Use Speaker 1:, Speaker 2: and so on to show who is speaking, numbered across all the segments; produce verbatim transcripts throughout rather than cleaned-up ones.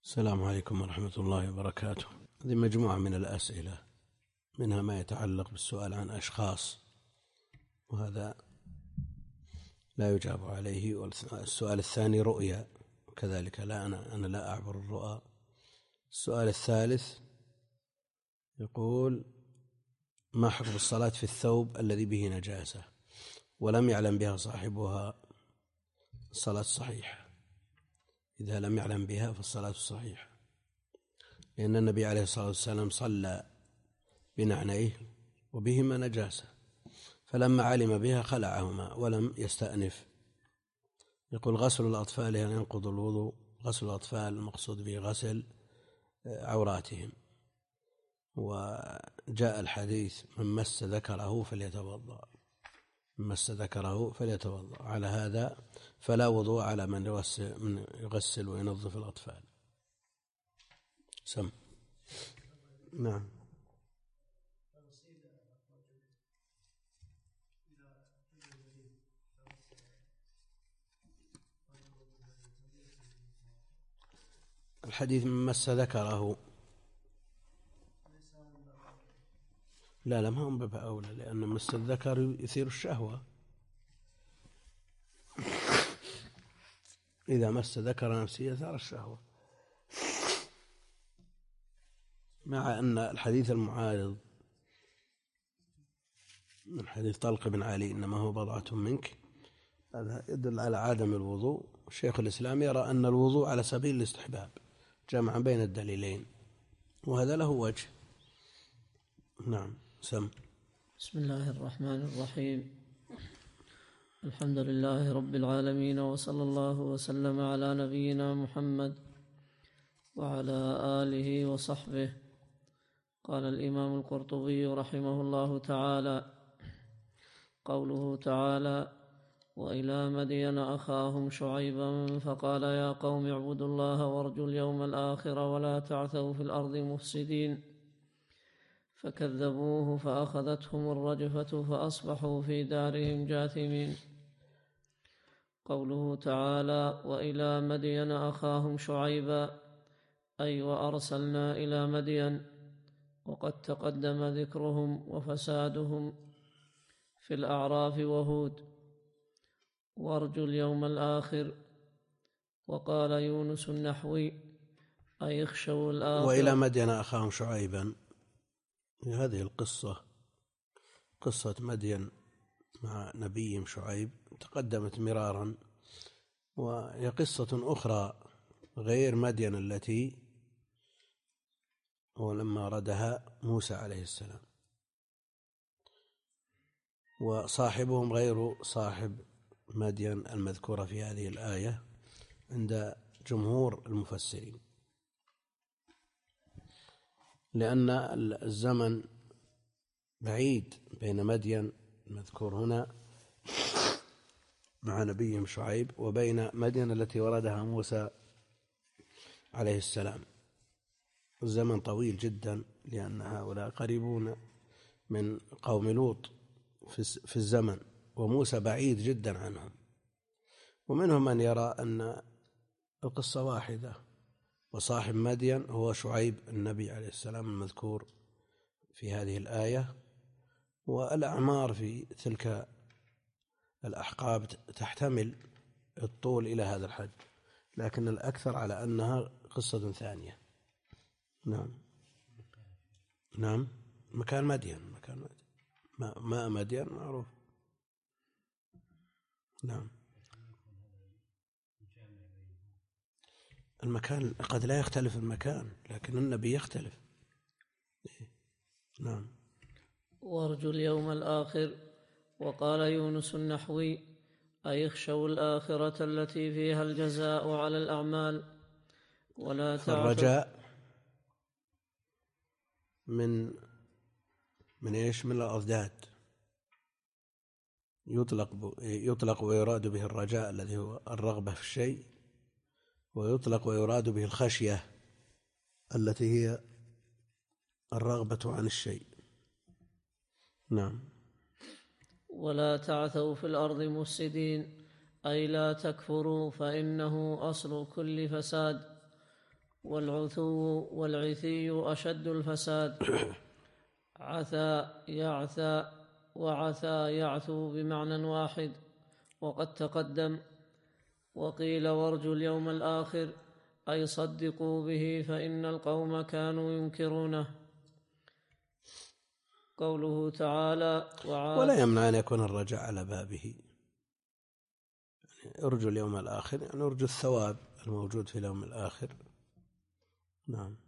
Speaker 1: السلام عليكم ورحمة الله وبركاته. هذه مجموعة من الأسئلة، منها ما يتعلق بالسؤال عن أشخاص، وهذا لا يجاب عليه. والسؤال الثاني رؤيا، وكذلك لا أنا, أنا لا أعبر الرؤى. السؤال الثالث يقول: ما حكم الصلاة في الثوب الذي به نجاسة ولم يعلم بها صاحبها؟ الصلاة صحيحة، إذا لم يعلم بها فالصلاة صحيحة، لأن النبي عليه الصلاة والسلام صلى بنعليه وبهما نجاسة، فلما علم بها خلعهما ولم يستأنف. يقول: غسل الأطفال هل ينقض الوضوء؟ غسل الأطفال المقصود به غسل عوراتهم، وجاء الحديث: من مس ذكره فليتوضأ، من مس ذكره فليتوضأ. على هذا فلا وضوء على من يغسل, من يغسل وينظف الأطفال. سم. نعم. الحديث من مس ذكره، لا لا ما هم باب أولى، لأن مس الذكر يثير الشهوة. إذا مس ذكر نفسه يثار الشهوة، مع أن الحديث المعارض من حديث طلق بن علي إنما هو بضعة منك، هذا يدل على عدم الوضوء. الشيخ الإسلام يرى أن الوضوء على سبيل الاستحباب جمعا بين الدليلين، وهذا له وجه. نعم. سم.
Speaker 2: بسم الله الرحمن الرحيم. الحمد لله رب العالمين، وصلى الله وسلم على نبينا محمد وعلى آله وصحبه. قال الإمام القرطبي رحمه الله تعالى: قوله تعالى: وإلى مدين أخاهم شعيبا فقال يا قوم اعبدوا الله وارجوا اليوم الآخر ولا تعثوا في الأرض مفسدين، فكذبوه فأخذتهم الرجفة فأصبحوا في دارهم جاثمين. قوله تعالى: وإلى مدين أخاهم شعيبا، أي وأرسلنا إلى مدين، وقد تقدم ذكرهم وفسادهم في الأعراف وهود. وارجوا اليوم الآخر. وقال يونس النحوي: أي اخشوا الآخر.
Speaker 1: وإلى مدين أخاهم شعيبا، هذه القصة قصة مدين مع نبيهم شعيب تقدمت مرارا، وهي قصة أخرى غير مدين التي ولما ردها موسى عليه السلام، وصاحبهم غير صاحب مدين المذكورة في هذه الآية عند جمهور المفسرين، لأن الزمن بعيد بين مدين المذكور هنا مع نبيهم شعيب وبين مدين التي وردها موسى عليه السلام. الزمن طويل جدا، لأن هؤلاء قريبون من قوم لوط في الزمن، وموسى بعيد جدا عنهم. ومنهم من يرى أن القصة واحدة، وصاحب مدين هو شعيب النبي عليه السلام المذكور في هذه الآية. والأعمار في تلك الأحقاب تحتمل الطول إلى هذا الحد، لكن الأكثر على أنها قصة ثانية. نعم. نعم. مكان مدين، مكان مدين ماء مدين معروف. نعم. المكان قد لا يختلف المكان، لكن النبي يختلف. نعم.
Speaker 2: وارجوا اليوم الآخر. وقال يونس النحوي: أي اخشوا الآخرة التي فيها الجزاء على الأعمال ولا تعثوا.
Speaker 1: الرجاء من من ايش؟ من الأضداد. يطلق يطلق ويراد به الرجاء الذي هو الرغبة في الشيء، ويطلق ويراد به الخشية التي هي الرغبة عن الشيء. نعم.
Speaker 2: ولا تعثوا في الأرض مفسدين، أي لا تكفروا، فإنه أصل كل فساد. والعثو والعثي أشد الفساد. عثى يعثى وعثى يعثو بمعنى واحد وقد تقدم. وقيل وارجوا اليوم الآخر أي صدقوا به فإن القوم كانوا ينكرونه. قوله تعالى وعاد
Speaker 1: ولا يمنع أن يكون الرجاء على بابه، يعني ارجو اليوم الآخر يعني ارجو الثواب الموجود في اليوم الآخر. نعم.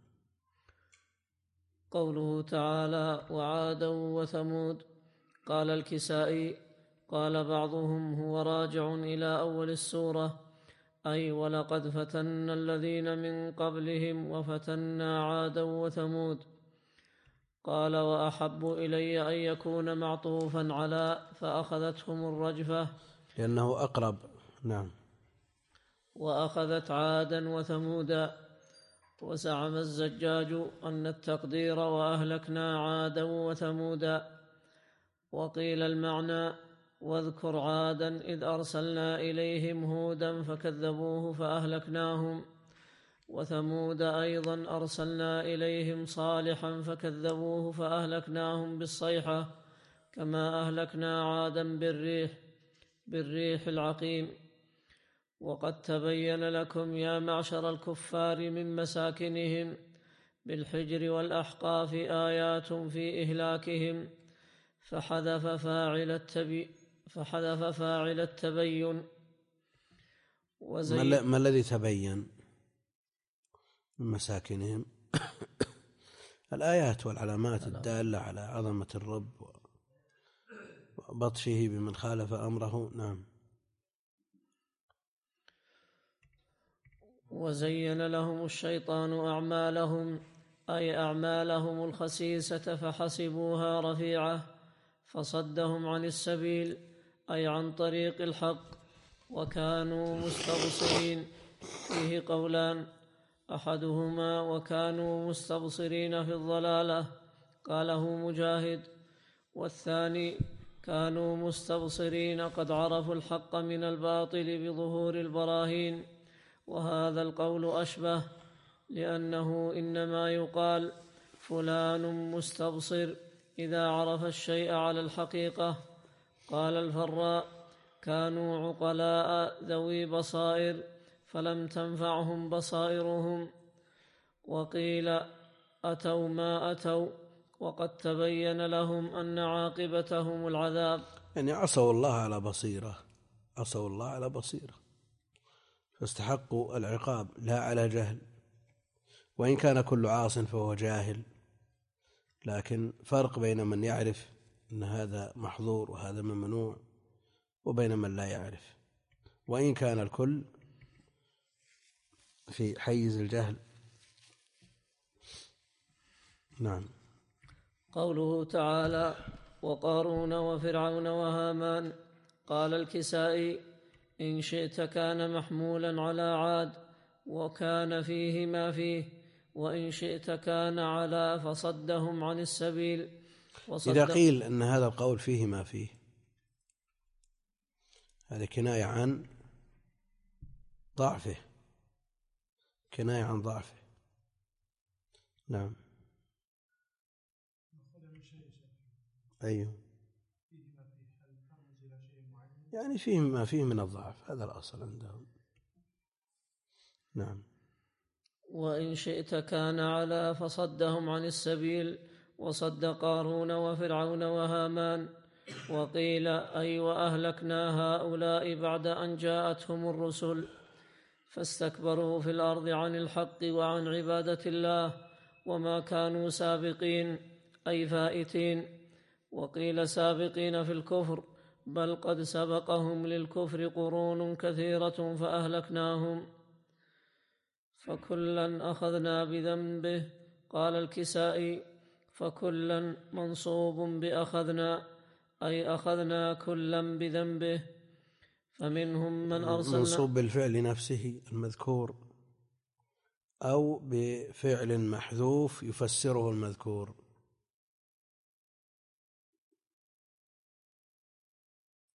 Speaker 2: قوله تعالى وعادا وثمود. قال الكسائي قال بعضهم هو راجع إلى أول السورة، أي ولقد فتنا الذين من قبلهم وفتنا عادا وثمود. قال وأحب إلي أن يكون معطوفا على فأخذتهم الرجفة
Speaker 1: لأنه أقرب. نعم.
Speaker 2: وأخذت عادا وثمودا. وزعم الزجاج أن التقدير وأهلكنا عادا وثمودا. وقيل المعنى واذكر عادا إذ أرسلنا إليهم هودا فكذبوه فأهلكناهم، وثمود أيضا أرسلنا إليهم صالحا فكذبوه فأهلكناهم بالصيحة كما أهلكنا عادا بالريح بالريح العقيم. وقد تبين لكم يا معشر الكفار من مساكنهم بالحجر والأحقاف آيات في إهلاكهم، فحذف فاعل التبي فحذف فاعل التبين.
Speaker 1: وزي ما الذي تبين من مساكنهم؟ الآيات والعلامات الدالة على عظمة الرب وبطشه بمن خالف أمره. نعم.
Speaker 2: وزين لهم الشيطان أعمالهم أي أعمالهم الخسيسة فحسبوها رفيعة فصدهم عن السبيل أي عن طريق الحق وكانوا مستبصرين. فيه قولان، أحدهما وكانوا مستبصرين في الضلالة قاله مجاهد، والثاني كانوا مستبصرين قد عرفوا الحق من الباطل بظهور البراهين. وهذا القول أشبه، لأنه إنما يقال فلان مستبصر إذا عرف الشيء على الحقيقة. قال الفراء كانوا عقلاء ذوي بصائر فلم تنفعهم بصائرهم. وقيل أتوا ما أتوا وقد تبين لهم أن عاقبتهم العذاب،
Speaker 1: يعني عصوا الله على بصيرة، عصوا الله على بصيرة فاستحقوا العقاب لا على جهل، وإن كان كل عاص فهو جاهل، لكن فرق بين من يعرف أن هذا محظور وهذا ممنوع وبين من لا يعرف، وإن كان الكل في حيز الجهل. نعم.
Speaker 2: قوله تعالى وقارون وفرعون وهامان. قال الكسائي إن شئت كان محمولا على عاد وكان فيه ما فيه، وإن شئت كان على فصدهم عن السبيل.
Speaker 1: إذا قيل أن هذا القول فيه ما فيه، هذا كناية عن ضعفه، كناية عن ضعفه. نعم. أيوه، يعني فيه ما فيه من الضعف، هذا الأصل عندهم. نعم.
Speaker 2: وإن شئت كان على فصدهم عن السبيل وصد قارون وفرعون وهامان. وقيل أي وأهلكنا هؤلاء بعد أن جاءتهم الرسل فاستكبروا في الأرض عن الحق وعن عبادة الله وما كانوا سابقين أي فائتين. وقيل سابقين في الكفر، بل قد سبقهم للكفر قرون كثيرة فأهلكناهم. فكلا أخذنا بذنبه. قال الكسائي فكلا منصوب بأخذنا أي أخذنا كلا بذنبه. فمنهم من أرسلنا،
Speaker 1: منصوب بالفعل نفسه المذكور أو بفعل محذوف يفسره المذكور.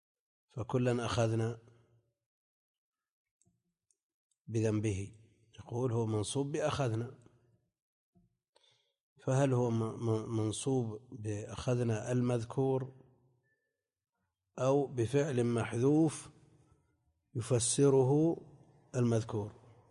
Speaker 1: فكلا أخذنا بذنبه، نقول هو منصوب بأخذنا، فهل هو منصوب بأخذنا المذكور أو بفعل محذوف يفسره المذكور؟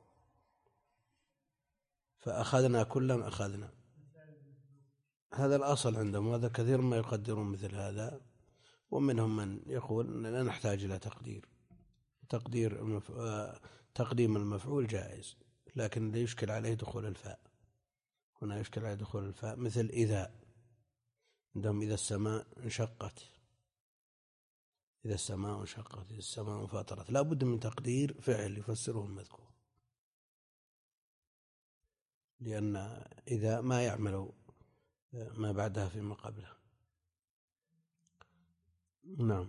Speaker 1: فأخذنا كلا أخذنا، هذا الأصل عندهم، وهذا كثير ما يقدرون مثل هذا. ومنهم من يقول لا نحتاج إلى تقدير، تقدير المف... تقديم المفعول جائز، لكن لا يشكل عليه دخول الفاء. هنا يشكل عليه دخول الفاء، مثل إذا، عندهم إذا السماء انشقت، إذا السماء انشقت، إذا السماء انفطرت، لا بد من تقدير فعل يفسره المذكور، لأن إذا ما يعمل ما بعدها فيما قبله. نعم.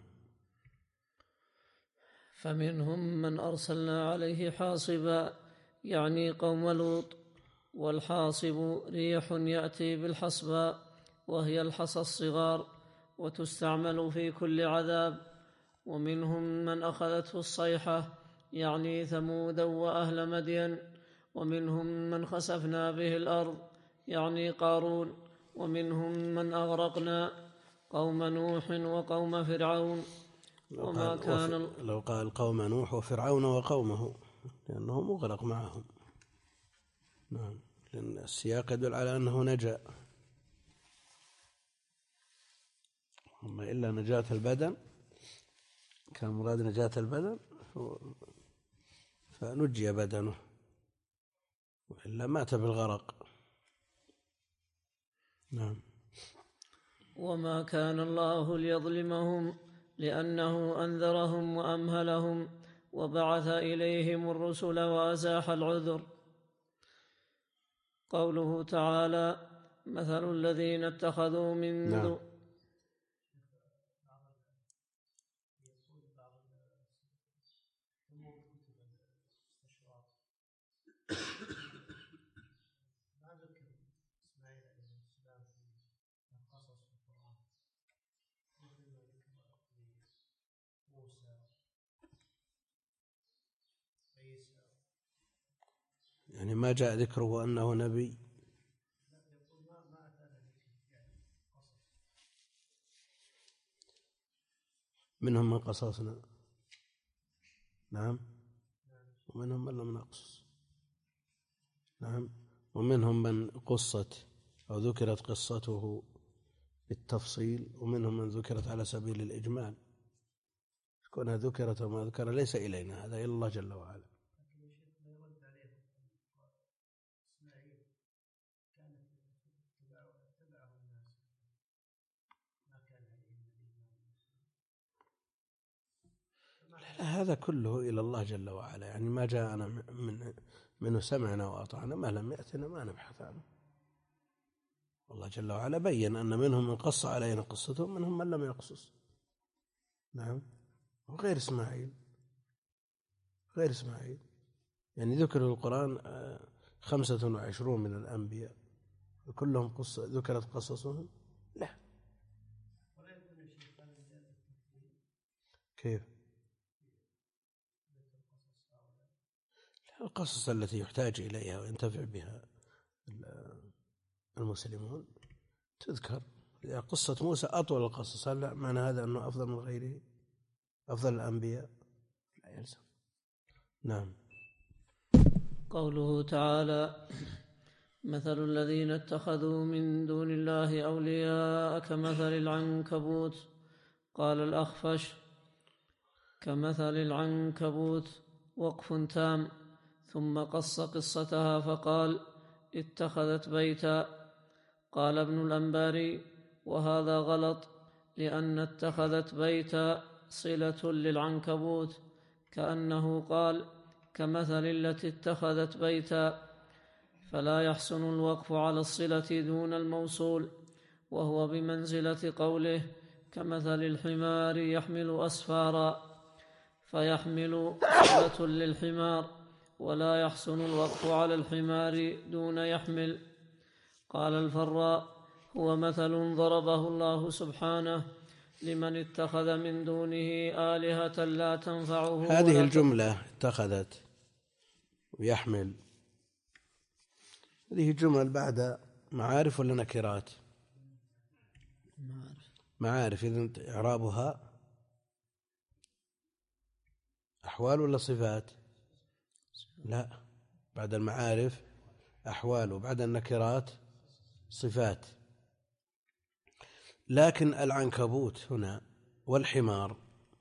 Speaker 2: فمنهم من أرسلنا عليه حاصبا يعني قوم لوط، والحاصب ريح يأتي بالحصباء وهي الحصى الصغار وتستعمل في كل عذاب. ومنهم من أخذته الصيحة يعني ثمودا وأهل مدين. ومنهم من خسفنا به الأرض يعني قارون. ومنهم من أغرقنا قوم نوح وقوم فرعون. وما كان
Speaker 1: لو قال قوم نوح وفرعون وقومه لأنه مغرق معهم. نعم، لأن السياق يدل على أنه نجا، أما إلا نجاة البدن، كان مراد نجاة البدن فنجي بدنه، وإلا مات بالغرق. نعم.
Speaker 2: وما كان الله ليظلمهم لأنه أنذرهم وأمهلهم وبعث إليهم الرسل وأزاح العذر. قوله تعالى مثل الذين اتخذوا من
Speaker 1: نعم.
Speaker 2: دون
Speaker 1: يعني ما جاء ذكره أنه نبي. منهم من قصصنا، نعم، ومنهم من لم نقصص، نعم، ومنهم من قصت أو ذكرت قصته بالتفصيل، ومنهم من ذكرت على سبيل الإجمال. كونها ذكرت وما ذكر ليس إلينا، هذا إلى الله جل وعلا. هذا كله إلى الله جل وعلا، يعني ما جاءنا من منه سمعنا وأطعنا، ما لم يأتنا ما نبحث عنه. والله جل وعلا بين أن منهم من قص علينا قصتهم، منهم من لم يقصص. نعم. وغير إسماعيل، غير إسماعيل يعني ذكر القرآن خمسة وعشرون من الأنبياء كلهم قص ذكرت قصصهم؟ لا. كيف؟ القصص التي يحتاج إليها وينتفع بها المسلمون تذكر. قصة موسى أطول القصص، هل معنى هذا أنه أفضل من غيره، أفضل الأنبياء؟ لا يلزم. نعم.
Speaker 2: قوله تعالى مثل الذين اتخذوا من دون الله أولياء كمثل العنكبوت. قال الأخفش كمثل العنكبوت وقف تام، ثم قص قصتها فقال اتخذت بيتا. قال ابن الأنباري وهذا غلط، لأن اتخذت بيتا صلة للعنكبوت، كأنه قال كمثل التي اتخذت بيتا، فلا يحسن الوقف على الصلة دون الموصول، وهو بمنزلة قوله كمثل الحمار يحمل أسفارا، فيحمل صلة للحمار، ولا يحسن الوقف على الحمار دون يحمل. قال الفراء هو مثل ضربه الله سبحانه لمن اتخذ من دونه آلهة لا تنفعه.
Speaker 1: هذه الجملة اتخذت ويحمل هذه جمل بعد معارف ولا نكرات؟
Speaker 2: معارف.
Speaker 1: معارف، إذن إعرابها أحوال ولا صفات؟ لا، بعد المعارف أحوال وبعد النكرات صفات. لكن العنكبوت هنا والحمار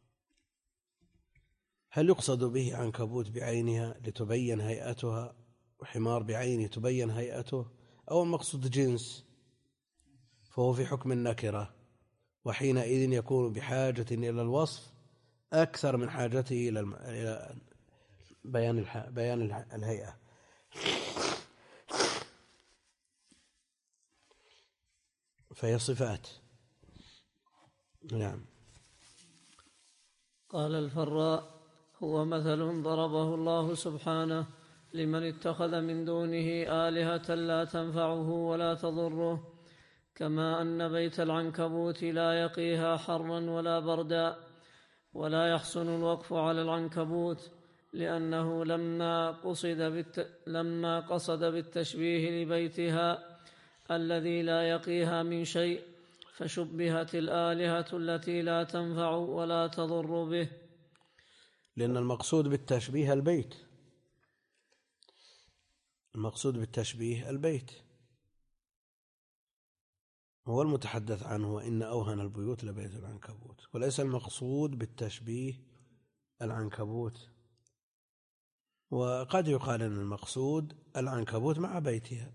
Speaker 1: هل يقصد به عنكبوت بعينها لتبين هيئتها وحمار بعينه تبين هيئته، أو المقصود جنس فهو في حكم النكرة، وحينئذ يكون بحاجة إلى الوصف أكثر من حاجته إلى بيان بيان الهيئة. فهي صفات. نعم.
Speaker 2: قال الفراء: هو مثل ضربه الله سبحانه لمن اتخذ من دونه آلهة لا تنفعه ولا تضره، كما أن بيت العنكبوت لا يقيها حرا ولا بردا. ولا يحسن الوقف على العنكبوت لأنه لما قصد, بالت... لما قصد بالتشبيه لبيتها الذي لا يقيها من شيء، فشبهت الآلهة التي لا تنفع ولا تضر به.
Speaker 1: لأن المقصود بالتشبيه البيت، المقصود بالتشبيه البيت هو المتحدث عنه، وإن أوهن البيوت لبيت العنكبوت، وليس المقصود بالتشبيه العنكبوت. وقد يقال أن المقصود العنكبوت مع بيتها،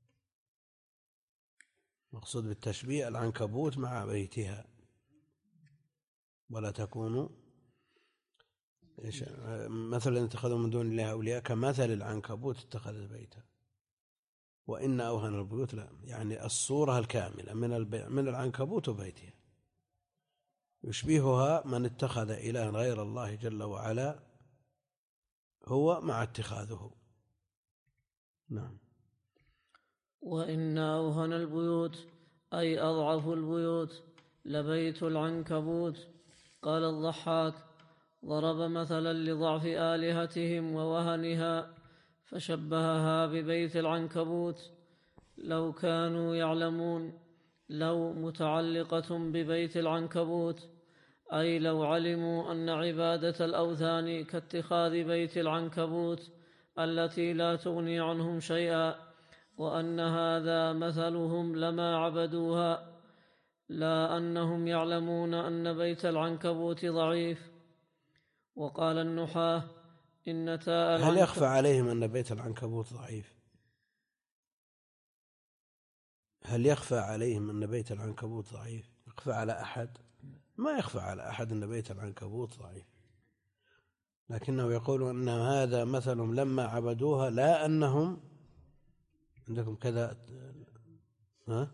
Speaker 1: مقصود بالتشبيه العنكبوت مع بيتها، ولا تكونوا مثلا اتخذوا من دون الله أولياء كمثل العنكبوت اتخذت بيتا، وإن أوهن البيوت لا، يعني الصورة الكاملة من من العنكبوت وبيتها، يشبهها من اتخذ إلها غير الله جل وعلا هو مع اتخاذه. نعم.
Speaker 2: وإن أوهن البيوت أي أضعف البيوت لبيت العنكبوت. قال الضحاك: ضرب مثلا لضعف آلهتهم ووهنها فشبهها ببيت العنكبوت. لو كانوا يعلمون، لو متعلقة ببيت العنكبوت، أي لو علموا أن عبادة الأوثان كاتخاذ بيت العنكبوت التي لا تغني عنهم شيئا، وأن هذا مثلهم لما عبدوها، لا أنهم يعلمون أن بيت العنكبوت ضعيف. وقال النحاة: إن تاء
Speaker 1: هل يخفى عليهم أن بيت العنكبوت ضعيف؟ هل يخفى عليهم أن بيت العنكبوت ضعيف؟ يخفى على أحد؟ ما يخفى على أحد أن بيت العنكبوت ضعيف، لكنه يقول أن هذا مثلهم لما عبدوها، لا أنهم عندكم كذا، ها؟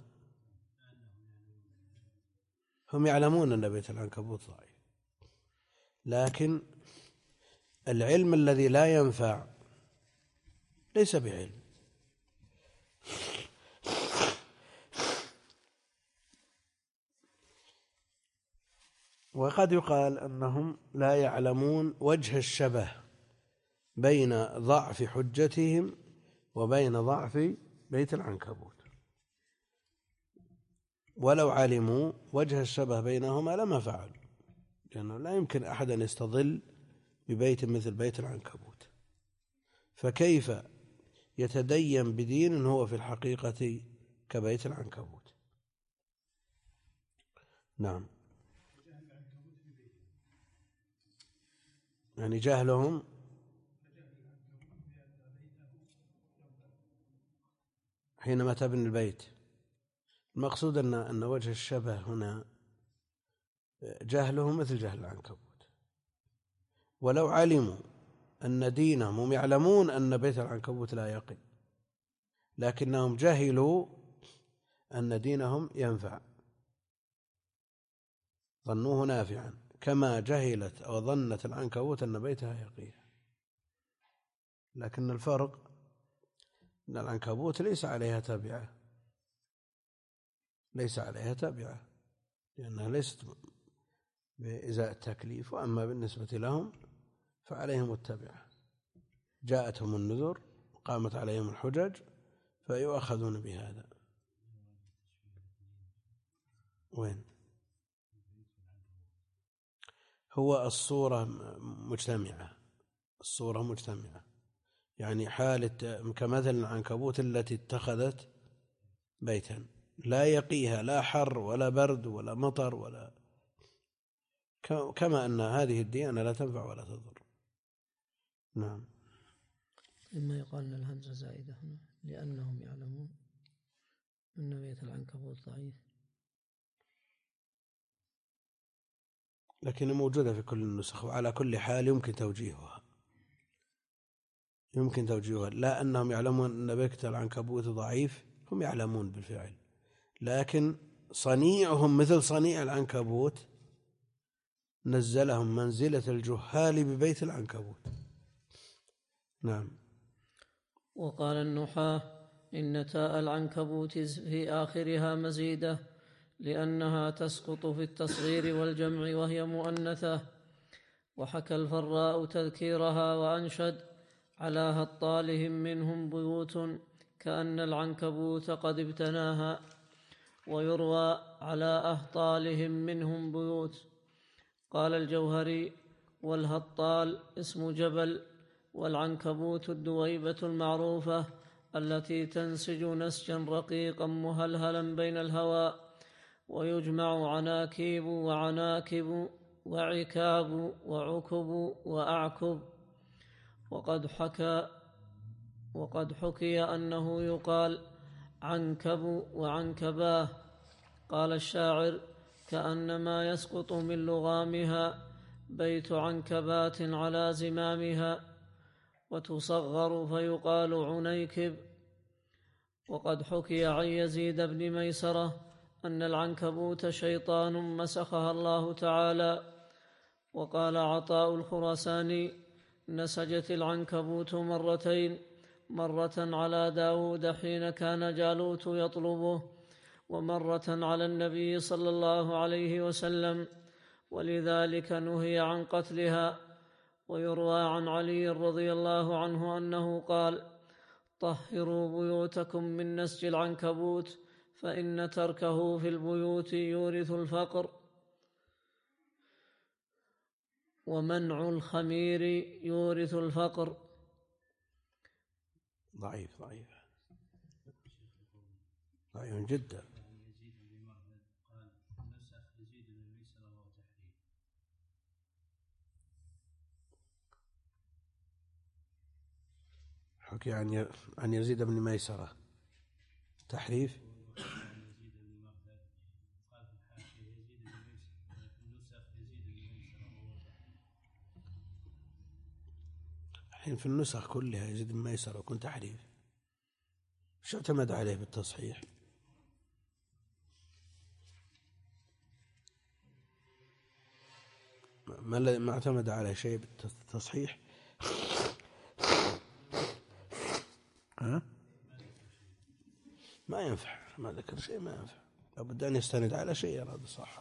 Speaker 1: هم يعلمون أن بيت العنكبوت ضعيف، لكن العلم الذي لا ينفع ليس بعلم. وقد يقال أنهم لا يعلمون وجه الشبه بين ضعف حجتهم وبين ضعف بيت العنكبوت، ولو علموا وجه الشبه بينهما لما فعلوا، لأنه لا يمكن أحد أن يستظل ببيت مثل بيت العنكبوت، فكيف يتدين بدين هو في الحقيقة كبيت العنكبوت؟ نعم. يعني جهلهم حينما تبني البيت، المقصود أن أن وجه الشبه هنا جهلهم مثل جهل العنكبوت، ولو علموا أن دينهم، هم يعلمون أن بيت العنكبوت لا يقي، لكنهم جهلوا أن دينهم ينفع، ظنوه نافعا، كما جهلت أو ظنت العنكبوت أن بيتها يقيها. لكن الفرق أن العنكبوت ليس عليها تابعة، ليس عليها تابعة لأنها ليست بإزاء التكليف، وأما بالنسبة لهم فعليهم التابعة، جاءتهم النذر وقامت عليهم الحجج فيؤخذون بهذا. وين هو الصورة مجتمعة، الصورة مجتمعة، يعني حالة كمثل العنكبوت التي اتخذت بيتا لا يقيها لا حر ولا برد ولا مطر ولا، كما أن هذه الديانة لا تنفع ولا تضر. نعم.
Speaker 2: إما يقال أن الهمزة زائدة هنا لأنهم يعلمون أن بيت العنكبوت ضعيف،
Speaker 1: لكن موجودة في كل النسخ، وعلى كل حال يمكن توجيهها، يمكن توجيهها لا أنهم يعلمون أن بيت العنكبوت ضعيف، هم يعلمون بالفعل، لكن صنيعهم مثل صنيع العنكبوت نزلهم منزلة الجهال ببيت العنكبوت. نعم.
Speaker 2: وقال النحاة إن تاء العنكبوت في آخرها مزيدة لأنها تسقط في التصغير والجمع وهي مؤنثة. وحكى الفراء تذكيرها وأنشد على هطالهم منهم بيوت كأن العنكبوت قد ابتناها، ويروى على أهطالهم منهم بيوت. قال الجوهري والهطال اسم جبل، والعنكبوت الدويبة المعروفة التي تنسج نسجا رقيقا مهلهلا بين الهواء، ويجمع عناكيب وعناكب وعكاب وعكب وأعكب. وقد حكى وقد حكي أنه يقال عنكب وعنكباه. قال الشاعر كأنما يسقط من لغامها بيت عنكبات على زمامها، وتصغر فيقال عنيكب. وقد حكي عن يزيد بن ميسرة أن العنكبوت شيطان مسخها الله تعالى. وقال عطاء الخراساني نسجت العنكبوت مرتين، مرة على داود حين كان جالوت يطلبه، ومرة على النبي صلى الله عليه وسلم، ولذلك نهي عن قتلها. ويروى عن علي رضي الله عنه أنه قال طهروا بيوتكم من نسج العنكبوت فإن تركه في البيوت يورث الفقر، ومنع الخمير يورث الفقر.
Speaker 1: ضعيف ضعيف ضعيف جدا. حكي عن عن يزيد بن ميسرة تحريف. الحين في النسخ كلها يزيد بن ميسرة وكنت تحريف، شو اعتمد عليه بالتصحيح؟ ما ما اعتمد على شيء بالتصحيح. ها؟ ما ينفع، ما ذكر شيء ما ينفع، لابد أن يستند على شيء يراد صح.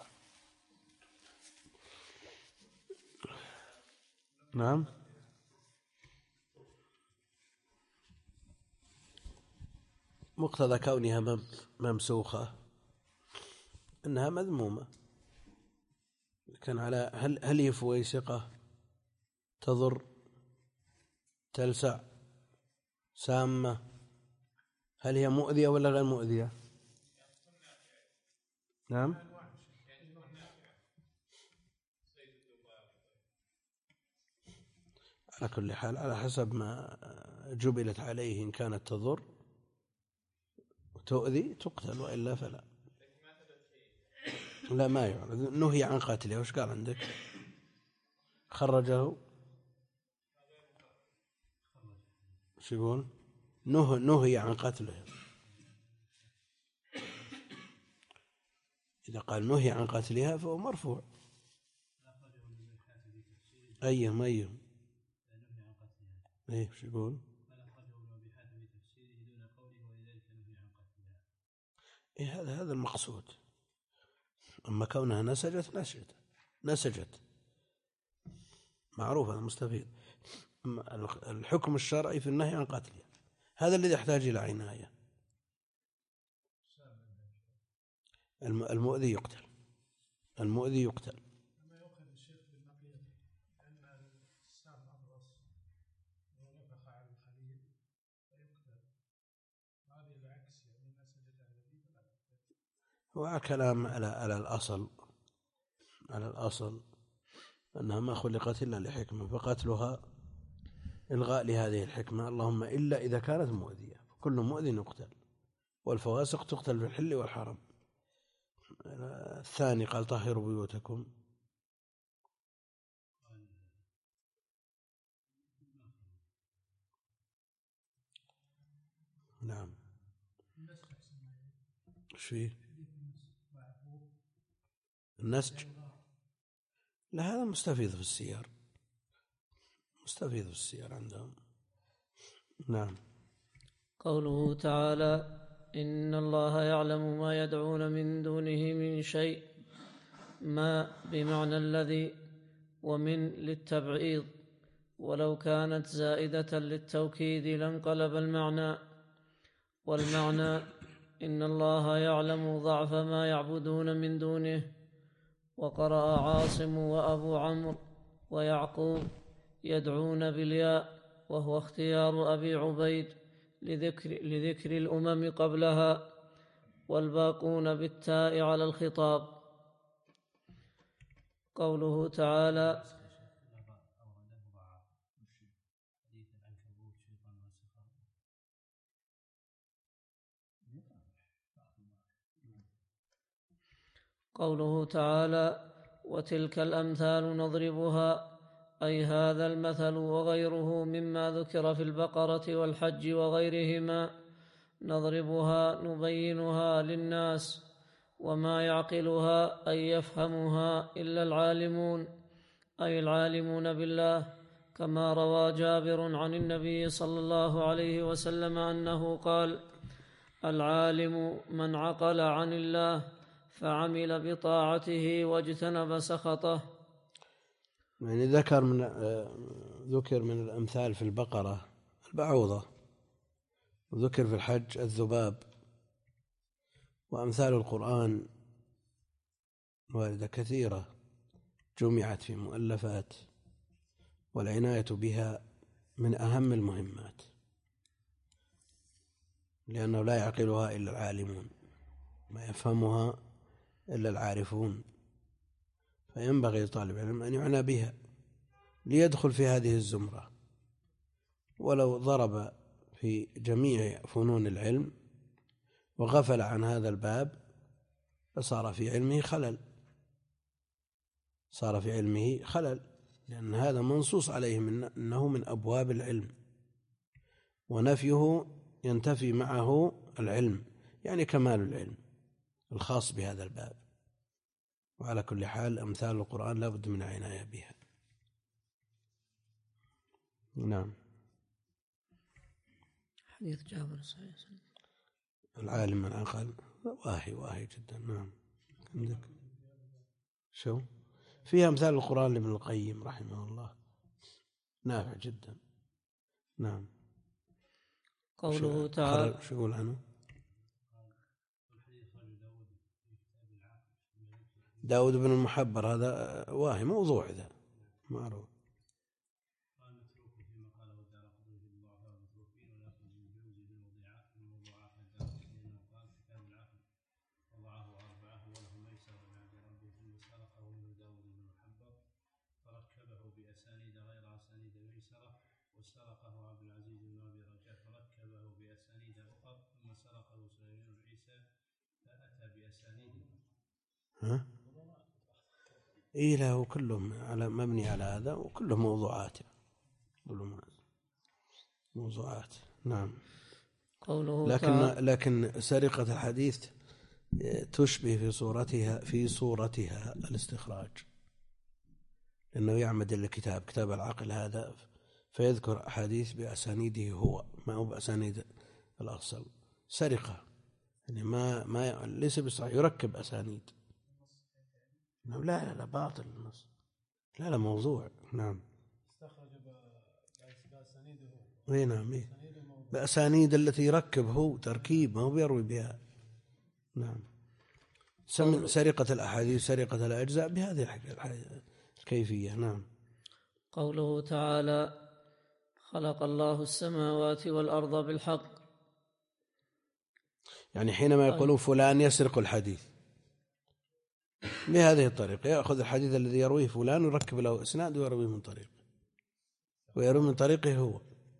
Speaker 1: نعم. مقتضى كونها ممسوخة أنها مذمومة، لكن على هل هل هي فويسقة تضر تلسع سامة؟ هل هي مؤذية ولا غير مؤذية؟ نعم. على كل حال على حسب ما جبلت عليه، إن كانت تضر وتؤذي تقتل، وإلا فلا. لا ما يعرض، نهي عن قتله. وش قال عندك؟ خرجه. شو يقول؟ نه نهي عن قتله. إذا قال نهي عن قتلها فهو مرفوع. أيهم أيهم إيه شو يقول؟ إيه هذا هذا المقصود. أما كونها نسجت نسجت نسجت معروف، هذا مستفيد. أما الحكم الشرعي في النهي عن قتلها هذا الذي يحتاج إلى عناية. المؤذي يقتل، المؤذي يقتل.
Speaker 3: لما يؤخذ الشيخ بالنقيض أن السام أبرص ونفخ على الخليل فيقتل، هذه العكس يعني الناس الذي فلا تقتل.
Speaker 1: هو كلام على على الأصل، على الأصل أنها ما خلقت إلا لحكمة، فقتلها إلغاء لهذه الحكمة، اللهم إلا إذا كانت مؤذية، كل مؤذي يقتل، والفواسق تقتل في الحل والحرم. الثاني قال طهروا بيوتكم. نعم. ايش فيه؟ النسج؟ لا، هذا مستفيض في السير، مستفيض في السير عندهم. نعم.
Speaker 2: قوله تعالى: إن الله يعلم ما يدعون من دونه من شيء، ما بمعنى الذي، ومن للتبعيض، ولو كانت زائدة للتوكيد لانقلب المعنى. والمعنى إن الله يعلم ضعف ما يعبدون من دونه. وقرأ عاصم وأبو عمرو ويعقوب يدعون بالياء، وهو اختيار أبي عبيد لذكر, لذكر الأمم قبلها، والباقون بالتاء على الخطاب. قوله تعالى: قوله تعالى: وتلك الأمثال نضربها، أي هذا المثل وغيره مما ذكر في البقرة والحج وغيرهما، نضربها نبينها للناس، وما يعقلها أي يفهمها إلا العالمون، أي العالمون بالله، كما روى جابر عن النبي صلى الله عليه وسلم أنه قال: العالم من عقل عن الله فعمل بطاعته واجتنب سخطه.
Speaker 1: يعني ذكر من ذكر من الأمثال في البقرة البعوضة، وذكر في الحج الذباب، وأمثال القرآن واردة كثيرة جمعت في مؤلفات، والعناية بها من أهم المهمات، لأنه لا يعقلها إلا العالمون، ما يفهمها إلا العارفون، فينبغي لطالب العلم أن يعنى بها ليدخل في هذه الزمرة. ولو ضرب في جميع فنون العلم وغفل عن هذا الباب فصار في علمه خلل، صار في علمه خلل، لأن هذا منصوص عليه من أنه من أبواب العلم، ونفيه ينتفي معه العلم، يعني كمال العلم الخاص بهذا الباب. وعلى كل حال أمثال القرآن لا بد من عناية بها. نعم.
Speaker 2: حديث جابر صحيح:
Speaker 1: العالم من عقل، واهي واهي جدا. نعم. عندك شو فيها أمثال القرآن لابن القيم رحمه الله، نافع جدا. نعم.
Speaker 2: قوله تعالى:
Speaker 1: شو يقول عنه؟ داود بن المحبر هذا واهي موضوع، ذا معروف.
Speaker 4: بأسانيد غير أسانيد ميسرة، وسرقه عبد العزيز بن أبي رجاء فركبه بأسانيد أخرى، ثم سرقه سليمان بن عيسى فأتى بأسانيد.
Speaker 1: ها؟ إيه له كلهم على مبني على هذا، وكلهم موضوعات، كلهم موضوعات. نعم.
Speaker 2: قوله
Speaker 1: لكن
Speaker 2: تعالى:
Speaker 1: لكن سرقة الحديث تشبه في صورتها في صورتها الاستخراج، لأنه يعمد الكتاب كتاب العقل هذا فيذكر أحاديث بأسانيده هو، ما هو بأسانيد الأصل. سرقة يعني ما ما ليس بصحيح، يركب أسانيد. لا لا لا باطل النص، لا لا موضوع. نعم.
Speaker 3: استخرج بأسانيده هو.
Speaker 1: اي نعم، إيه بأسانيد التي يركب هو تركيب، ما هو بيروي بها. نعم. سرقة الأحاديث سرقة الأجزاء بهذه الكيفية. نعم.
Speaker 2: قوله تعالى: خلق الله السماوات والأرض بالحق،
Speaker 1: يعني حينما يقولون فلان يسرق الحديث بهذه الطريقة، يأخذ الحديث الذي يرويه فلان ويركب له إسناد ويرويه من طريقه ويروي من طريقه هو.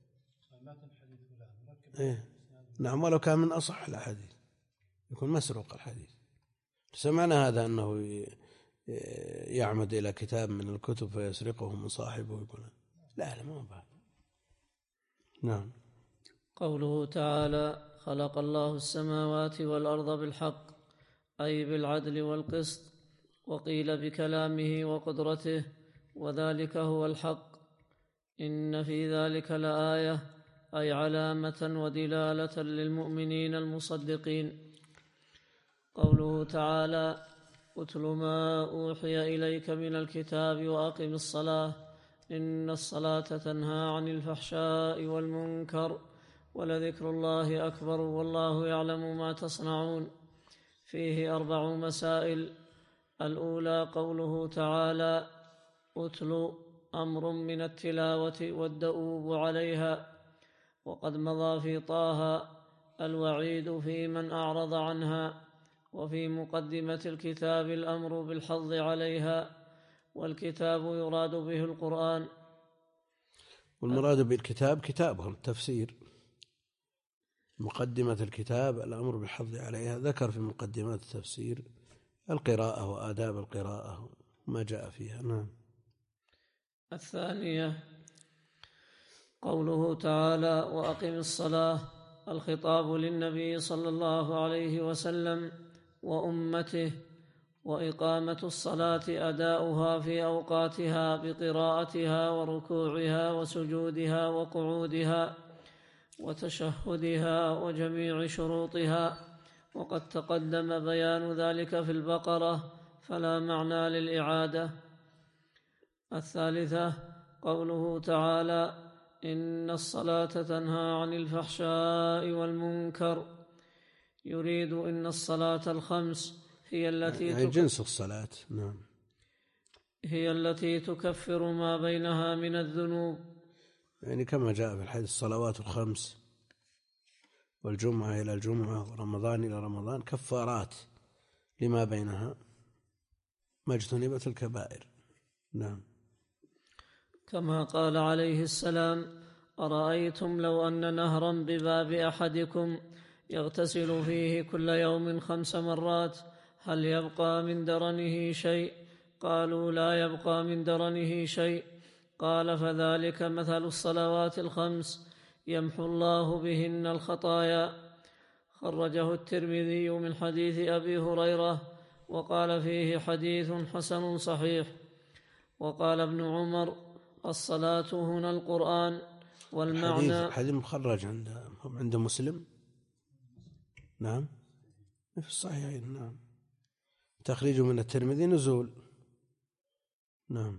Speaker 1: إيه؟ نعم، ولو كان من أصح الأحاديث يكون مسروق الحديث. سمعنا هذا أنه يعمد إلى كتاب من الكتب فيسرقه من صاحبه ويقول لا لا ما بعد. نعم.
Speaker 2: قوله تعالى: خلق الله السماوات والأرض بالحق، أي بالعدل والقسط، وقيل بكلامه وقدرته، وذلك هو الحق. إن في ذلك لآية، أي علامة ودلالة للمؤمنين المصدقين. قوله تعالى: اتل ما أوحي إليك من الكتاب وأقم الصلاة إن الصلاة تنهى عن الفحشاء والمنكر ولذكر الله أكبر والله يعلم ما تصنعون. فيه أربع مسائل. الأولى قوله تعالى: اتل أمر من التلاوة والدؤوب عليها، وقد مضى في طه الوعيد في من أعرض عنها، وفي مقدمة الكتاب الأمر بالحظ عليها، والكتاب يراد به القرآن.
Speaker 1: والمراد بالكتاب كتابهم التفسير. مقدمة الكتاب الأمر بالحظ عليها، ذكر في مقدمات التفسير القراءة وآداب القراءة وما جاء فيها. نعم.
Speaker 2: الثانية قوله تعالى: وأقم الصلاة، الخطاب للنبي صلى الله عليه وسلم وأمته، وإقامة الصلاة أداؤها في أوقاتها بقراءتها وركوعها وسجودها وقعودها وتشهدها وجميع شروطها، وقد تقدم بيان ذلك في البقرة فلا معنى للإعادة. الثالثة قوله تعالى: إن الصلاة تنهى عن الفحشاء والمنكر، يريد إن الصلاة الخمس هي التي
Speaker 1: يعني جنس الصلاة. نعم.
Speaker 2: هي التي تكفر ما بينها من الذنوب،
Speaker 1: يعني كما جاء في الحديث: الصلوات الخمس والجمعة إلى الجمعة ورمضان إلى رمضان كفارات لما بينها ما اجتنبت الكبائر. نعم.
Speaker 2: كما قال عليه السلام: أرأيتم لو أن نهرا بباب أحدكم يغتسل فيه كل يوم خمس مرات هل يبقى من درنه شيء؟ قالوا: لا يبقى من درنه شيء. قال: فذلك مثل الصلوات الخمس يمحو الله بهن الخطايا. خرجه الترمذي من حديث أبي هريرة وقال فيه حديث حسن صحيح. وقال ابن عمر: الصلاة هنا القرآن. والمعنى
Speaker 1: حديث, حديث مخرج عند عند مسلم. نعم، في الصحيحين. نعم. تخريجه من الترمذي نزول. نعم.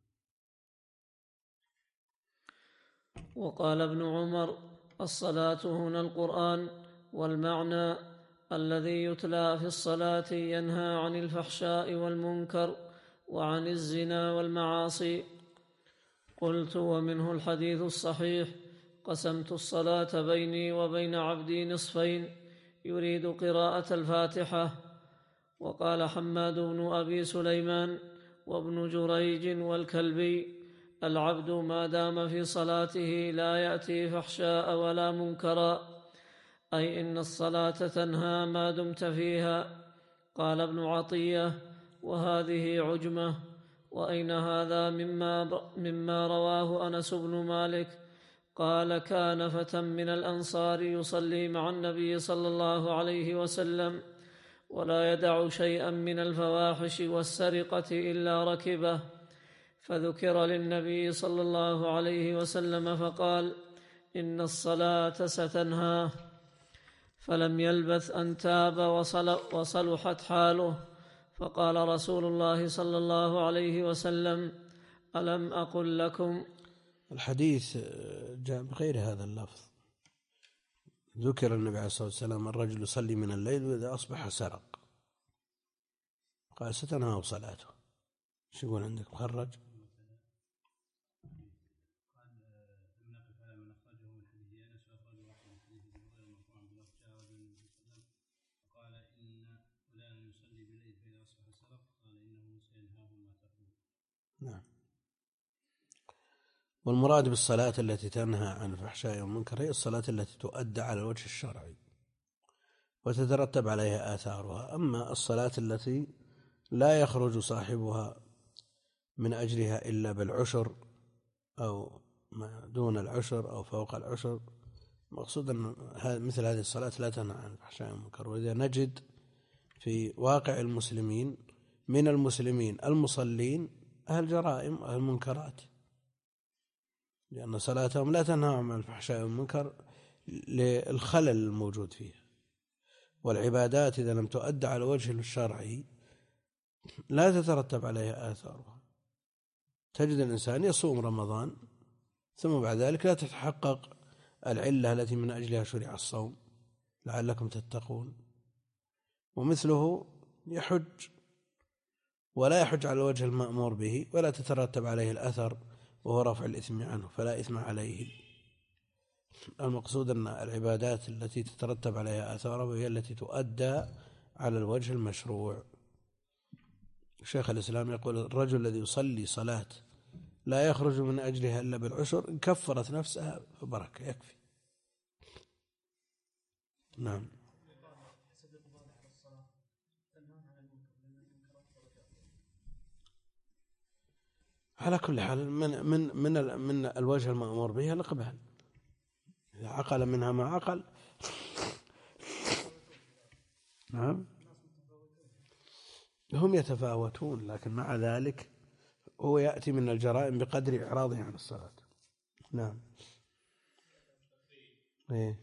Speaker 2: وقال ابن عمر: الصلاة هنا القرآن. والمعنى الذي يتلى في الصلاة ينهى عن الفحشاء والمنكر وعن الزنا والمعاصي. قلت: ومنه الحديث الصحيح: قسمت الصلاة بيني وبين عبدي نصفين، يريد قراءة الفاتحة. وقال حماد بن أبي سليمان وابن جريج والكلبي: العبد ما دام في صلاته لا يأتي فحشاء ولا منكرا، أي إن الصلاة تنهى ما دمت فيها. قال ابن عطية: وهذه عجمة. وأين هذا مما, مما رواه أنس بن مالك قال: كان فتى من الأنصار يصلي مع النبي صلى الله عليه وسلم ولا يدع شيئا من الفواحش والسرقة إلا ركبه، فذكر للنبي صلى الله عليه وسلم فقال: إن الصلاة ستنهاه. فلم يلبث أن تاب وصلحت حاله، فقال رسول الله صلى الله عليه وسلم: ألم أقل لكم؟
Speaker 1: الحديث جاء بغير هذا اللفظ. ذكر النبي عليه الصلاة والسلام: الرجل يصلي من الليل وإذا أصبح سرق. قال ستنهاه صلاته. شو يقول عندك مخرج؟ نعم. والمراد بالصلاة التي تنهى عن الفحشاء والمنكر هي الصلاة التي تؤدى على الوجه الشرعي وتترتب عليها آثارها. أما الصلاة التي لا يخرج صاحبها من أجلها إلا بالعشر أو ما دون العشر أو فوق العشر، مقصود أن مثل هذه الصلاة لا تنهى عن الفحشاء والمنكر. وإذا نجد في واقع المسلمين من المسلمين المصلين أهل جرائم وأهل منكرات، لأن صلاتهم لا تنهى عن الفحشاء والمنكر للخلل الموجود فيها. والعبادات إذا لم تؤدى على وجه الشرعي لا تترتب عليها آثارها. تجد الإنسان يصوم رمضان ثم بعد ذلك لا تتحقق العلة التي من أجلها شرع الصوم لعلكم تتقون. ومثله يحج ولا يحج على الوجه المأمور به ولا تترتب عليه الأثر وهو رفع الإثم عنه فلا إثم عليه. المقصود أن العبادات التي تترتب عليها آثاره هي التي تؤدى على الوجه المشروع. شيخ الإسلام يقول الرجل الذي يصلي صلاة لا يخرج من أجلها إلا بالعشر إن كفرت نفسها فبركة يكفي. نعم. على كل حال من من من من الوجه المأمور به الإقبال، إذا عقل منها ما عقل. نعم. هم يتفاوتون، لكن مع ذلك هو يأتي من الجرائم بقدر إعراضه عن الصلاة. نعم. إيه.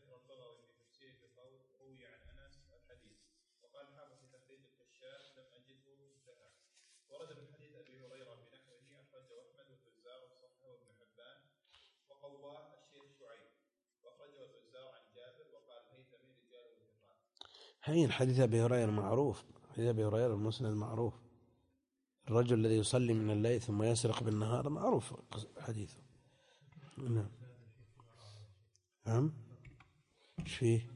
Speaker 1: هين حديث أبي هريرة معروف، حديث أبي هريرة المسند المعروف، الرجل الذي يصلي من الليل ثم يسرق بالنهار معروف حديثه. نعم. نعم. ايش فيه؟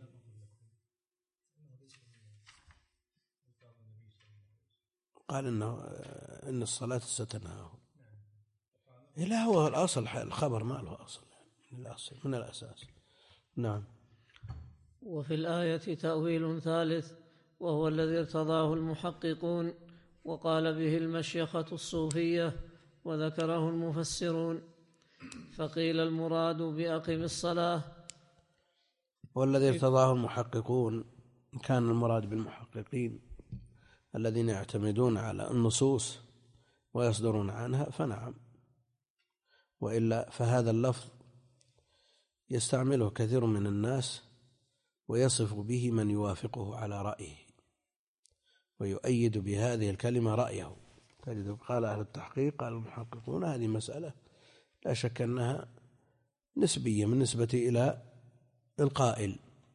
Speaker 1: قال إنه إن الصلاة ستنهاه. لا هو الأصل الخبر ما له أصل من الأصل من الأساس. نعم.
Speaker 2: وفي الآية تأويل ثالث وهو الذي ارتضاه المحققون وقال به المشيخة الصوفية وذكره المفسرون. فقيل المراد بأقم الصلاة
Speaker 1: والذي ارتضاه المحققون كان المراد بالمحققين الذين يعتمدون على النصوص ويصدرون عنها فنعم، وإلا فهذا اللفظ يستعمله كثير من الناس ويصف به من يوافقه على رأيه ويؤيد بهذه الكلمة رأيه. تجد قال أهل التحقيق قال المحققون هذه مسألة لا شك أنها نسبية من نسبة إلى القائل،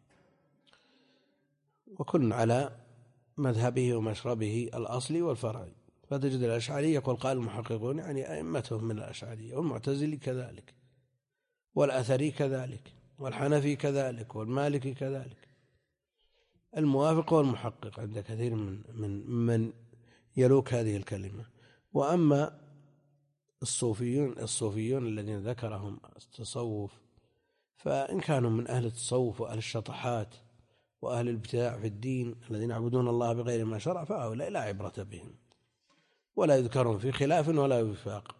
Speaker 1: وكل على مذهبه ومشربه الأصلي والفرعي. فتجد الأشعري يقول قال المحققون يعني أئمتهم من الأشعرية، والمعتزلي كذلك، والأثري كذلك، والحنفي كذلك، والمالكي كذلك. الموافق والمحقق عند كثير من من من يلوك هذه الكلمة. وأما الصوفيون الصوفيون الذين ذكرهم التصوف فإن كانوا من أهل التصوف وأهل الشطحات وأهل الابتداع في الدين الذين يعبدون الله بغير ما شرع فهؤلاء لا عبرة بهم ولا يذكرون في خلاف ولا وفاق.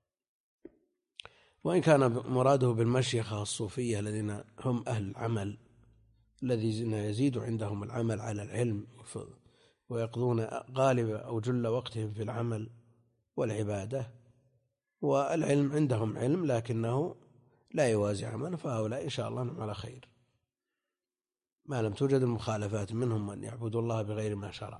Speaker 1: وإن كان مراده بالمشيخة الصوفية الذين هم أهل العمل الذين يزيد عندهم العمل على العلم ويقضون غالب أو جل وقتهم في العمل والعبادة، والعلم عندهم علم لكنه لا يوازي عمل، فهؤلاء إن شاء الله على خير ما لم توجد المخالفات منهم من يعبد الله بغير ما شرع.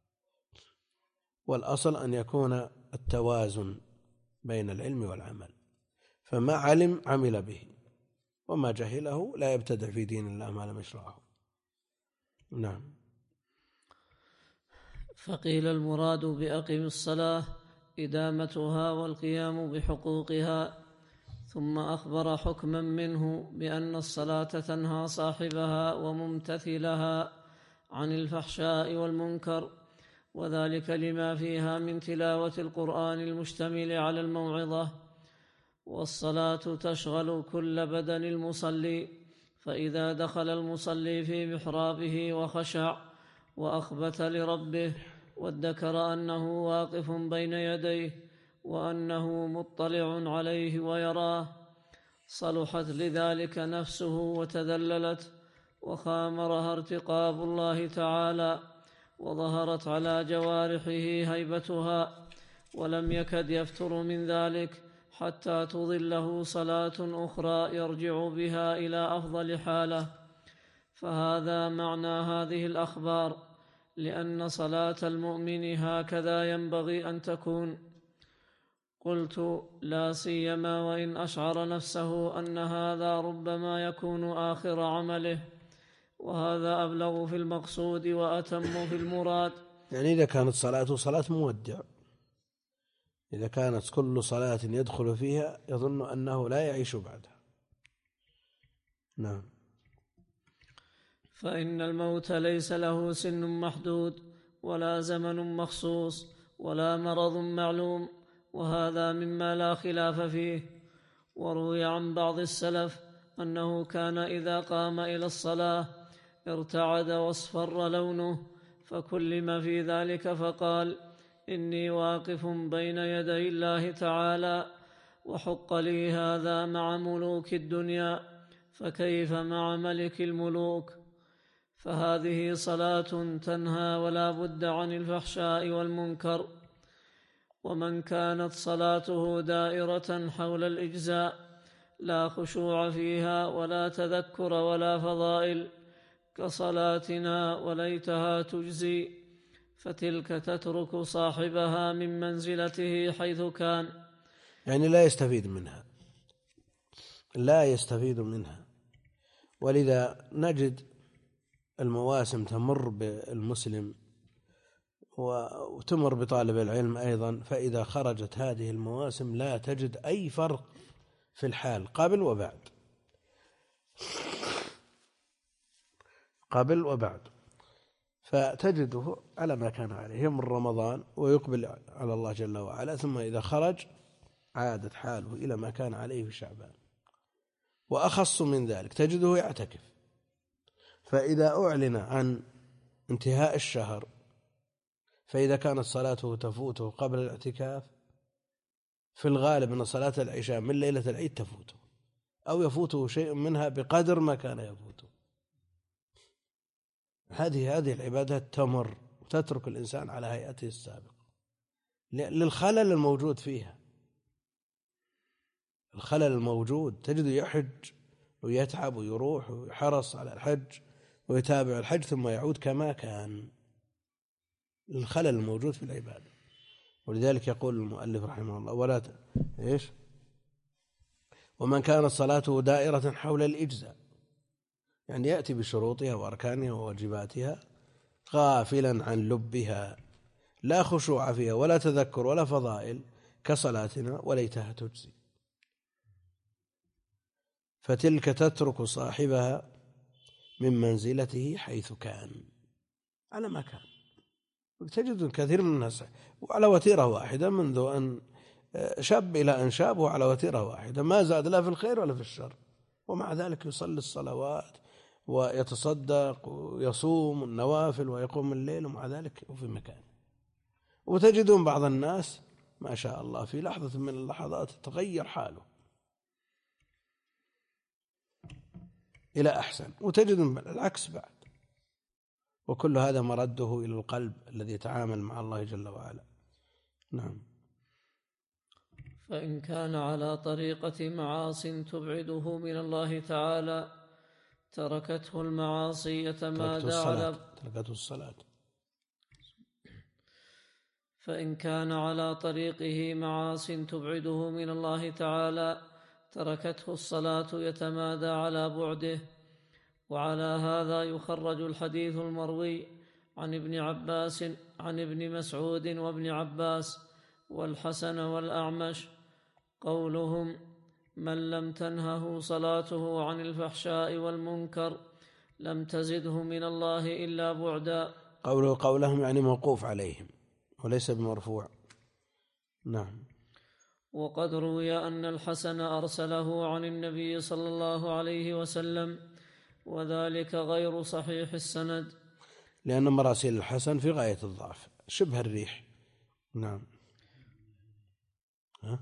Speaker 1: والأصل أن يكون التوازن بين العلم والعمل، فما علم عمل به وما جهله لا يبتدع في دين الله ما لم يشرعه. نعم.
Speaker 2: فقيل المراد بأقم الصلاة إدامتها والقيام بحقوقها، ثم أخبر حكما منه بأن الصلاة تنهى صاحبها وممتثلها عن الفحشاء والمنكر، وذلك لما فيها من تلاوة القرآن المشتمل على الموعظة. والصلاة تشغل كل بدن المصلي، فإذا دخل المصلي في محرابه وخشع وأخبت لربه وادكر أنه واقف بين يديه وأنه مطلع عليه ويراه، صلحت لذلك نفسه وتذللت، وخامرها ارتقاب الله تعالى، وظهرت على جوارحه هيبتها، ولم يكد يفتر من ذلك حتى تظله صلاة أخرى يرجع بها إلى أفضل حالة. فهذا معنى هذه الأخبار، لأن صلاة المؤمن هكذا ينبغي أن تكون. قلت: لا سيما وإن أشعر نفسه أن هذا ربما يكون آخر عمله، وهذا أبلغ في المقصود وأتم في المراد.
Speaker 1: يعني إذا كانت صلاته صلاة مودع، إذا كانت كل صلاة يدخل فيها يظن أنه لا يعيش بعدها. نعم.
Speaker 2: فإن الموت ليس له سن محدود ولا زمن مخصوص ولا مرض معلوم، وهذا مما لا خلاف فيه. وروي عن بعض السلف أنه كان إذا قام إلى الصلاة ارتعد واصفر لونه، فكلم في ذلك فقال: إني واقف بين يدي الله تعالى، وحق لي هذا مع ملوك الدنيا، فكيف مع ملك الملوك؟ فهذه صلاة تنهى ولا بد عن الفحشاء والمنكر. ومن كانت صلاته دائرة حول الإجزاء لا خشوع فيها ولا تذكر ولا فضائل كصلاتنا وليتها تجزي، فتلك تترك صاحبها من منزلته حيث كان.
Speaker 1: يعني لا يستفيد منها، لا يستفيد منها. ولذا نجد المواسم تمر بالمسلم وتمر بطالب العلم أيضا، فإذا خرجت هذه المواسم لا تجد أي فرق في الحال قبل وبعد، قبل وبعد، فتجده على ما كان عليه. يمر رمضان ويقبل على الله جل وعلا، ثم إذا خرج عادت حاله إلى ما كان عليه في شعبان. وأخص من ذلك تجده يعتكف، فإذا أعلن عن انتهاء الشهر، فإذا كانت صلاته تفوته قبل الاعتكاف، في الغالب أن صلاة العشاء من ليلة العيد تفوته أو يفوته شيء منها بقدر ما كان يفوته. هذه هذه العبادات تمر وتترك الإنسان على هيئته السابقة للخلل الموجود فيها. الخلل الموجود تجده يحج ويتعب ويروح ويحرص على الحج ويتابع الحج ثم يعود كما كان، الخلل الموجود في العبادة. ولذلك يقول المؤلف رحمه الله: ولا ت... إيش ومن كانت صلاته دائرة حول الإجزاء، يعني يأتي بشروطها وأركانها وواجباتها غافلا عن لبها، لا خشوع فيها ولا تذكر ولا فضائل كصلاتنا وليتها تجزي، فتلك تترك صاحبها من منزلته حيث كان، على ما كان. تجد كثير من الناس وعلى وتيرة واحدة منذ أن شاب إلى أن شاب وعلى وتيرة واحدة، ما زاد لا في الخير ولا في الشر، ومع ذلك يصلي الصلوات ويتصدق ويصوم النوافل ويقوم الليل، ومع ذلك وفي مكان. وتجدون بعض الناس ما شاء الله في لحظة من اللحظات تغير حاله إلى أحسن، وتجدون العكس بعد. وكل هذا مرده إلى القلب الذي يتعامل مع الله جل وعلا. نعم.
Speaker 2: فإن كان على طريقة معاص تبعده من الله تعالى تركته المعاصي يتمادى على
Speaker 1: تركته الصلاة.
Speaker 2: فإن كان على طريقه معاص تبعده من الله تعالى تركته الصلاة يتمادى على بعده. وعلى هذا يخرج الحديث المروي عن ابن عباس عن ابن مسعود وابن عباس والحسن والأعمش قولهم: من لم تنهه صلاته عن الفحشاء والمنكر لم تزده من الله إلا بعدا.
Speaker 1: قوله قولهم يعني موقوف عليهم وليس بمرفوع. نعم.
Speaker 2: وقد روي أن الحسن أرسله عن النبي صلى الله عليه وسلم، وذلك غير صحيح السند،
Speaker 1: لأن مراسيل الحسن في غاية الضعف شبه الريح. نعم. ها؟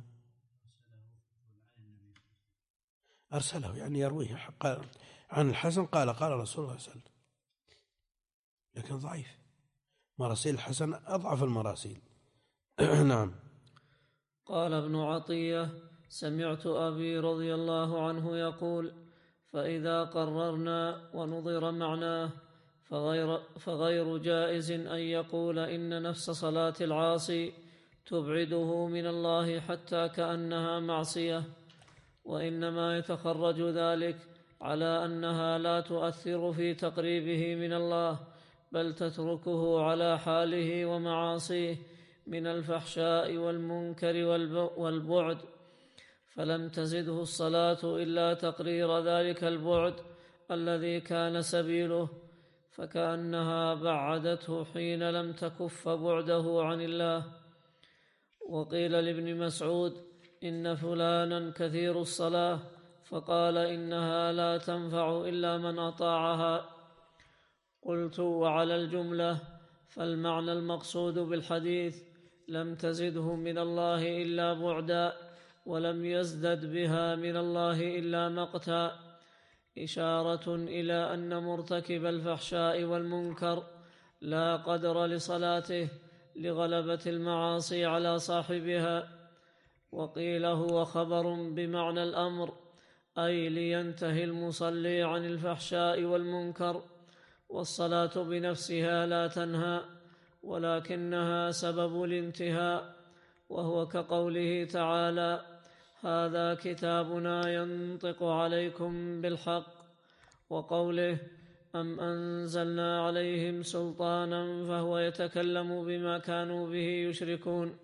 Speaker 1: أرسله يعني يرويه قال عن الحسن قال قال رسول الله صلى الله عليه وسلم، لكن ضعيف. مراسيل الحسن أضعف المراسيل. نعم.
Speaker 2: قال ابن عطية: سمعت أبي رضي الله عنه يقول: فإذا قررنا ونظر معناه فغير, فغير جائز أن يقول إن نفس صلاة العاصي تبعده من الله حتى كأنها معصية، وإنما يتخرج ذلك على أنها لا تؤثر في تقريبه من الله، بل تتركه على حاله ومعاصيه من الفحشاء والمنكر والبعد، فلم تزده الصلاة إلا تقرير ذلك البعد الذي كان سبيله، فكأنها بعدته حين لم تكف بعده عن الله. وقيل لابن مسعود: إن فلانا كثير الصلاة، فقال: إنها لا تنفع إلا من أطاعها. قلت: وعلى الجملة فالمعنى المقصود بالحديث لم تزده من الله إلا بعدا، ولم يزدد بها من الله إلا مقتا، إشارة إلى أن مرتكب الفحشاء والمنكر لا قدر لصلاته لغلبة المعاصي على صاحبها. وقيل هو خبر بمعنى الأمر، أي لينتهي المصلي عن الفحشاء والمنكر، والصلاة بنفسها لا تنهى ولكنها سبب الانتهاء، وهو كقوله تعالى: هذا كتابنا ينطق عليكم بالحق، وقوله: أم أنزلنا عليهم سلطانا فهو يتكلم بما كانوا به يشركون.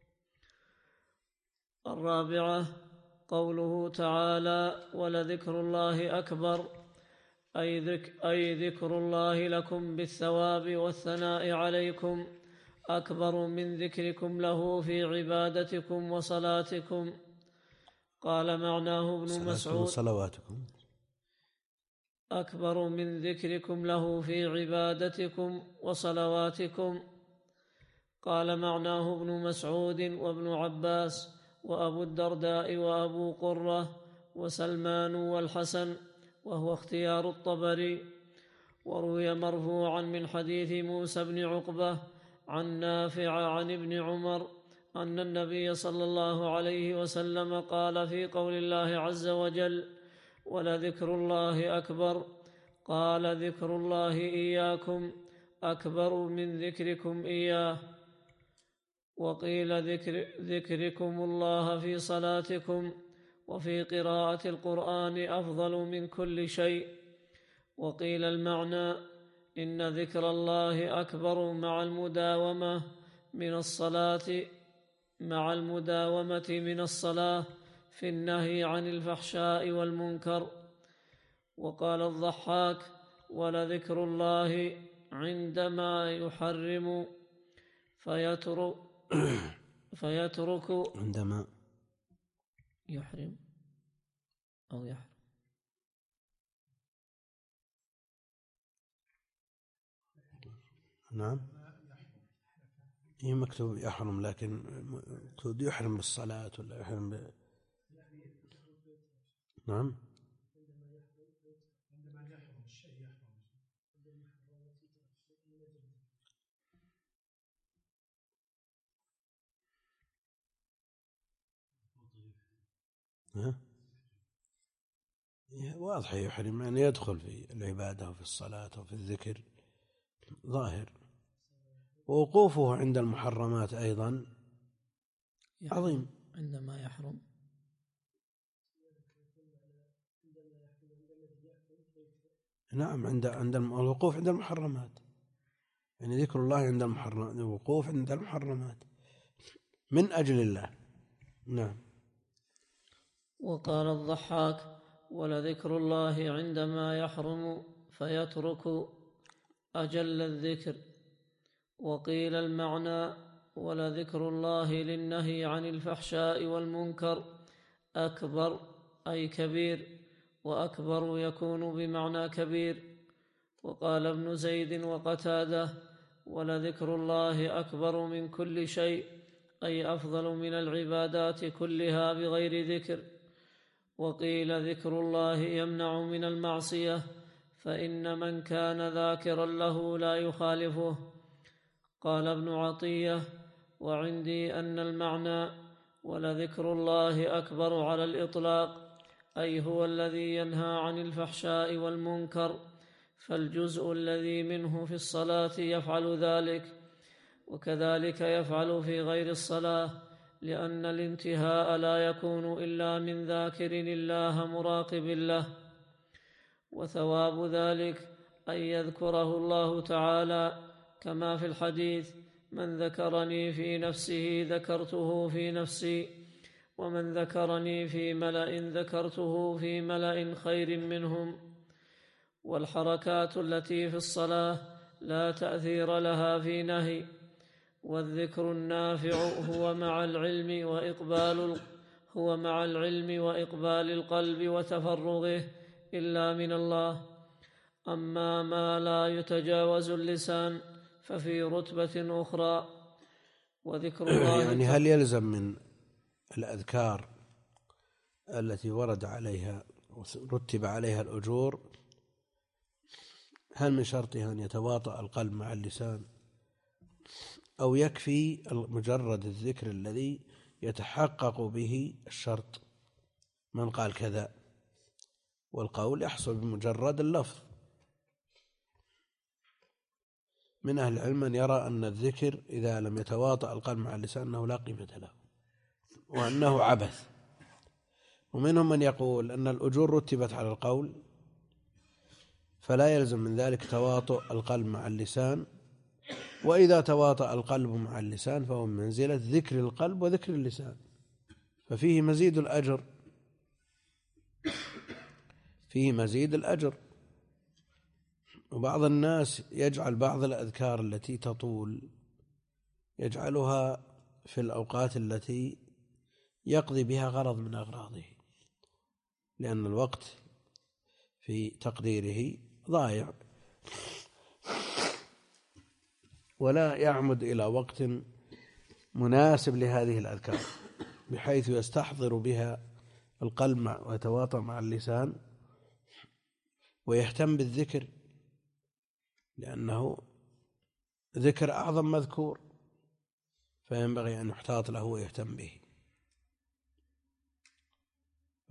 Speaker 2: الرابعة قوله تعالى: ولذكر الله أكبر، أي ذكر, أي ذكر الله لكم بالثواب والثناء عليكم أكبر من ذكركم له في عبادتكم وصلاتكم. قال معناه ابن مسعود:
Speaker 1: صلواتكم
Speaker 2: أكبر من ذكركم له في عبادتكم وصلواتكم. قال معناه ابن مسعود وابن عباس وأبو الدرداء وأبو قرة وسلمان والحسن، وهو اختيار الطبري. وروي مرفوعا من حديث موسى بن عقبة عن نافع عن ابن عمر أن النبي صلى الله عليه وسلم قال في قول الله عز وجل: ولذكر الله أكبر، قال: ذكر الله إياكم أكبر من ذكركم إياه. وقيل ذكر ذكركم الله في صلاتكم، وفي قراءة القرآن أفضل من كل شيء. وقيل المعنى إن ذكر الله أكبر مع المداومة من الصلاة مع المداومة من الصلاة في النهي عن الفحشاء والمنكر. وقال الضحاك: ولذكر الله عندما يحرم فيترك فيترك
Speaker 1: عندما
Speaker 2: يحرم أو يحرم
Speaker 1: نعم هي مكتوب يحرم، لكن مكتوب يحرم بالصلاة ولا يحرم ب... نعم
Speaker 3: عندما يحرم الشيء يحرم
Speaker 1: ها؟ واضح يحرم يعني يدخل في العبادة وفي الصلاة وفي الذكر ظاهر. ووقوفه عند المحرمات أيضا عظيم.
Speaker 2: عندما يحرم
Speaker 1: نعم عند عند الوقوف عند المحرمات يعني ذكر الله عند المحرمات، الوقوف عند المحرمات من أجل الله. نعم.
Speaker 2: وقال الضحاك: ولذكر الله عندما يحرم فيترك أجل الذكر. وقيل المعنى: ولذكر الله للنهي عن الفحشاء والمنكر أكبر أي كبير، وأكبر يكون بمعنى كبير. وقال ابن زيد وقتادة: ولذكر الله أكبر من كل شيء، أي أفضل من العبادات كلها بغير ذكر. وقيل ذكر الله يمنع من المعصية، فإن من كان ذاكرا له لا يخالفه. قال ابن عطية: وعندي أن المعنى ولذكر الله أكبر على الإطلاق، أي هو الذي ينهى عن الفحشاء والمنكر، فالجزء الذي منه في الصلاة يفعل ذلك، وكذلك يفعل في غير الصلاة، لأن الانتهاء لا يكون إلا من ذاكر الله مراقب له. وثواب ذلك أن يذكره الله تعالى كما في الحديث: من ذكرني في نفسه ذكرته في نفسي، ومن ذكرني في ملأ ذكرته في ملأ خير منهم. والحركات التي في الصلاة لا تأثير لها في نهي. والذكر النافع هو مع العلم وإقبال هو مع العلم وإقبال القلب وتفرغه إلا من الله. أما ما لا يتجاوز اللسان ففي رتبة أخرى. وذكر الله
Speaker 1: يعني هل يلزم من الأذكار التي ورد عليها ورتب عليها الأجور، هل من شرطها أن يتواطأ القلب مع اللسان، أو يكفي مجرد الذكر الذي يتحقق به الشرط؟ من قال كذا، والقول يحصل بمجرد اللفظ. من أهل العلم من يرى أن الذكر إذا لم يتواطأ القلب مع اللسان أنه لا قيمة له وأنه عبث. ومنهم من يقول أن الأجور رتبت على القول، فلا يلزم من ذلك تواطؤ القلب مع اللسان، وإذا تواطأ القلب مع اللسان فهو من منزلة ذكر القلب وذكر اللسان، ففيه مزيد الأجر فيه مزيد الأجر. وبعض الناس يجعل بعض الأذكار التي تطول يجعلها في الأوقات التي يقضي بها غرض من أغراضه، لأن الوقت في تقديره ضايع، ولا يعمد إلى وقت مناسب لهذه الأذكار بحيث يستحضر بها القلب ويتواطأ مع اللسان ويهتم بالذكر، لأنه ذكر أعظم مذكور، فينبغي أن يحتاط له ويهتم به. ف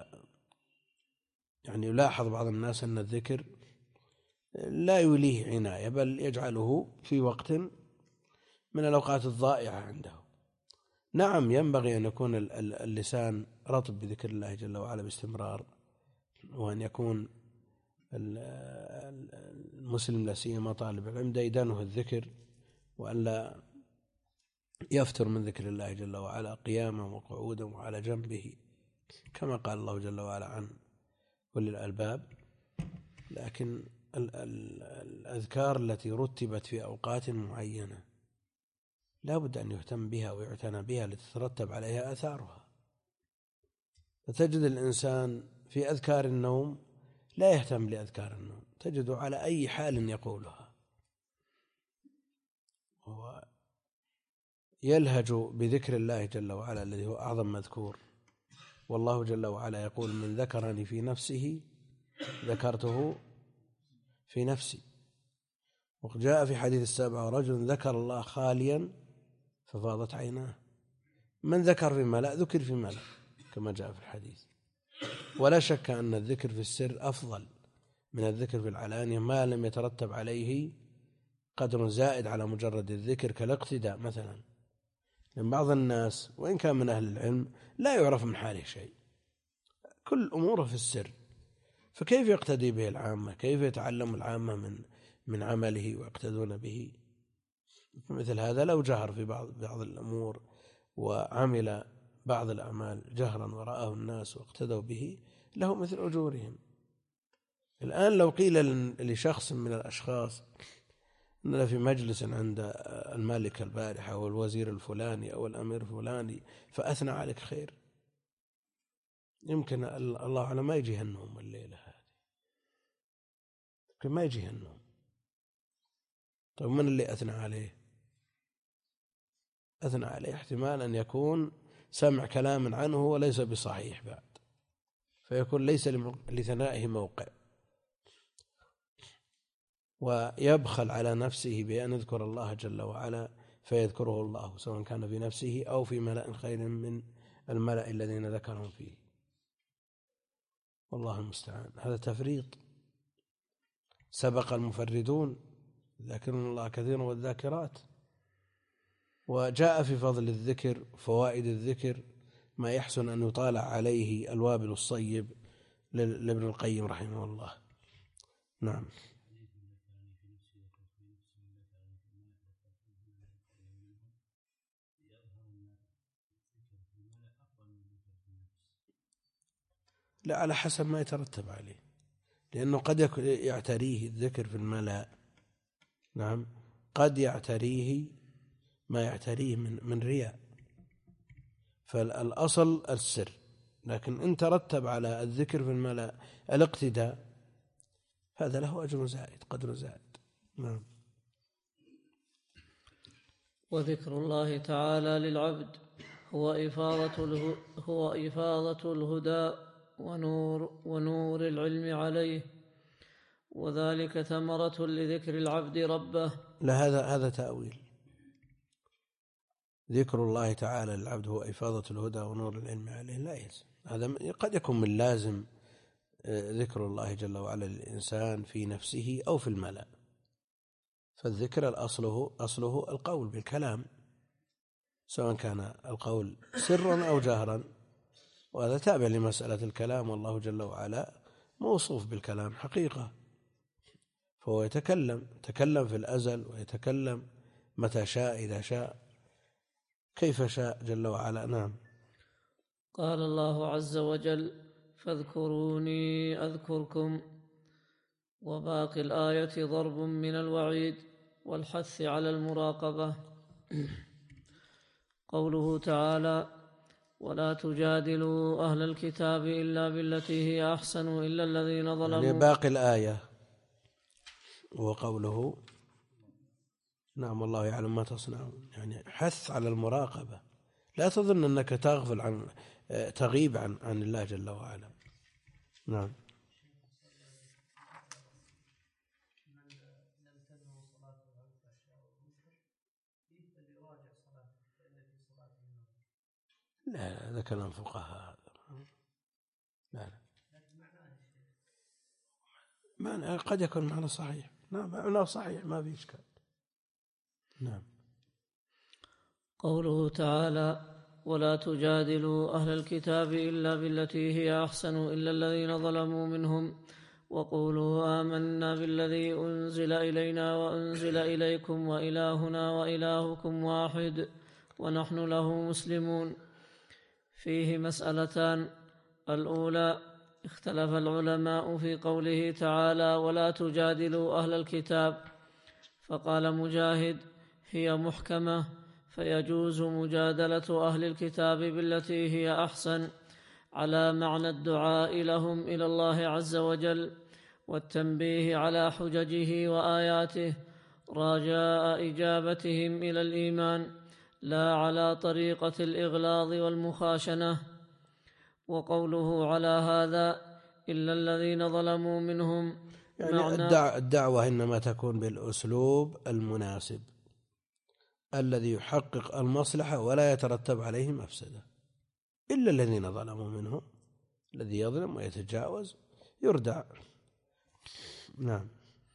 Speaker 1: يعني يلاحظ بعض الناس أن الذكر لا يوليه عناية، بل يجعله في وقت من الأوقات الضائعة عنده. نعم، ينبغي أن يكون اللسان رطب بذكر الله جل وعلا باستمرار، وأن يكون المسلم لا سيما طالب العلم ديدنه الذكر، وأن لا يفتر من ذكر الله جل وعلا قياما وقعودا وعلى جنبه، كما قال الله جل وعلا عن أولي الألباب. لكن الأذكار التي رتبت في أوقات معينة لا بد أن يهتم بها ويعتنى بها لتترتب عليها آثارها. فتجد الإنسان في أذكار النوم لا يهتم لأذكار النوم، تجده على أي حال يقولها، هو يلهج بذكر الله جل وعلا الذي هو أعظم مذكور. والله جل وعلا يقول: من ذكرني في نفسه ذكرته في نفسي. وجاء في حديث السابع: رجل ذكر الله خاليا ففاضت عيناه. من ذكر في ملأ ذكر في ملأ، كما جاء في الحديث. ولا شك أن الذكر في السر أفضل من الذكر في العلانية، ما لم يترتب عليه قدر زائد على مجرد الذكر كالاقتداء مثلا. لأن بعض الناس وإن كان من أهل العلم لا يعرف من حاله شيء، كل أموره في السر، فكيف يقتدي به العامة؟ كيف يتعلم العامة من من عمله ويقتدون به. مثل هذا لو جهر في بعض بعض الأمور وعمل بعض الأعمال جهرا ورآه الناس واقتدوا به له مثل أجورهم. الآن لو قيل لشخص من الأشخاص أننا في مجلس عند الملك البارحة أو الوزير الفلاني أو الأمير الفلاني فأثنى عليك خير، يمكن الله أعلم ما يجي النوم الليلة هذه، يمكن ما يجي النوم. طيب من اللي أثنى عليه؟ أثنى عليه احتمال أن يكون سمع كلام عنه وليس بصحيح بعد، فيكون ليس لثنائه موقع، ويبخل على نفسه بأن يذكر الله جل وعلا فيذكره الله سواء كان في نفسه أو في ملأ خير من الملأ الذين ذكرهم فيه. والله المستعان. هذا تفريط. سبق المفردون ذاكرون الله كثيرا والذاكرات. وجاء في فضل الذكر فوائد الذكر ما يحسن أن يطالع عليه الوابل الصيب لابن القيم رحمه الله. نعم. لا، على حسب ما يترتب عليه، لأنه قد يعتريه الذكر في الملأ. نعم، قد يعتريه ما يعتريه من من رياء، فالأصل السر، لكن إن ترتب على الذكر في الملأ الاقتداء هذا له أجر زائد، قدر زائد. نعم.
Speaker 2: وذكر الله تعالى للعبد هو إفاضة هو إفاضة الهدى ونور ونور العلم عليه، وذلك ثمرة لذكر العبد ربه.
Speaker 1: لا، هذا هذا تأويل. ذكر الله تعالى للعبد هو إفاضة الهدى ونور العلم عليه لا يلزم هذا. قد يكون من لازم ذكر الله جل وعلا للإنسان في نفسه أو في الملأ، فالذكر الأصله أصله القول بالكلام، سواء كان القول سرا أو جهرا، وهذا تابع لمسألة الكلام، والله جل وعلا موصوف بالكلام حقيقة، فهو يتكلم تكلم في الأزل ويتكلم متى شاء إذا شاء كيف شاء جل وعلا. نعم.
Speaker 2: قال الله عز وجل: فاذكروني أذكركم. وباقي الآية ضرب من الوعيد والحث على المراقبة. قوله تعالى: ولا تجادلوا أهل الكتاب إلا بالتي هي أحسن إلا الذين ظلموا.
Speaker 1: يعني باقي الآية وقوله نعم الله يعلم ما تصنعون، يعني حث على المراقبة، لا تظن أنك تغفل عن تغيب عن عن الله جل وعلا. نعم. لا، هذا كلام فقهاء. لا لا معنى قد يكون معنى صحيح. نعم، معنى صحيح ما في إشكال. نعم.
Speaker 2: قوله تعالى: ولا تجادلوا أهل الكتاب إلا بالتي هي أحسن إلا الذين ظلموا منهم وقولوا آمنا بالذي أنزل إلينا وأنزل إليكم وإلهنا وإلهكم واحد ونحن له مسلمون. فيه مسألتان: الأولى اختلف العلماء في قوله تعالى: ولا تجادلوا أهل الكتاب، فقال مجاهد: هي محكمة فيجوز مجادلة أهل الكتاب بالتي هي أحسن، على معنى الدعاء لهم إلى الله عز وجل والتنبيه على حججه وآياته رجاء إجابتهم إلى الإيمان، لا على طريقة الإغلاظ والمخاشنة. وقوله على هذا إلا الذين ظلموا منهم،
Speaker 1: يعني الدعوة إنما تكون بالأسلوب المناسب الذي يحقق المصلحة ولا يترتب عليه مفسدة. إلا الذين ظلموا منهم، الذي يظلم ويتجاوز يردع. نعم.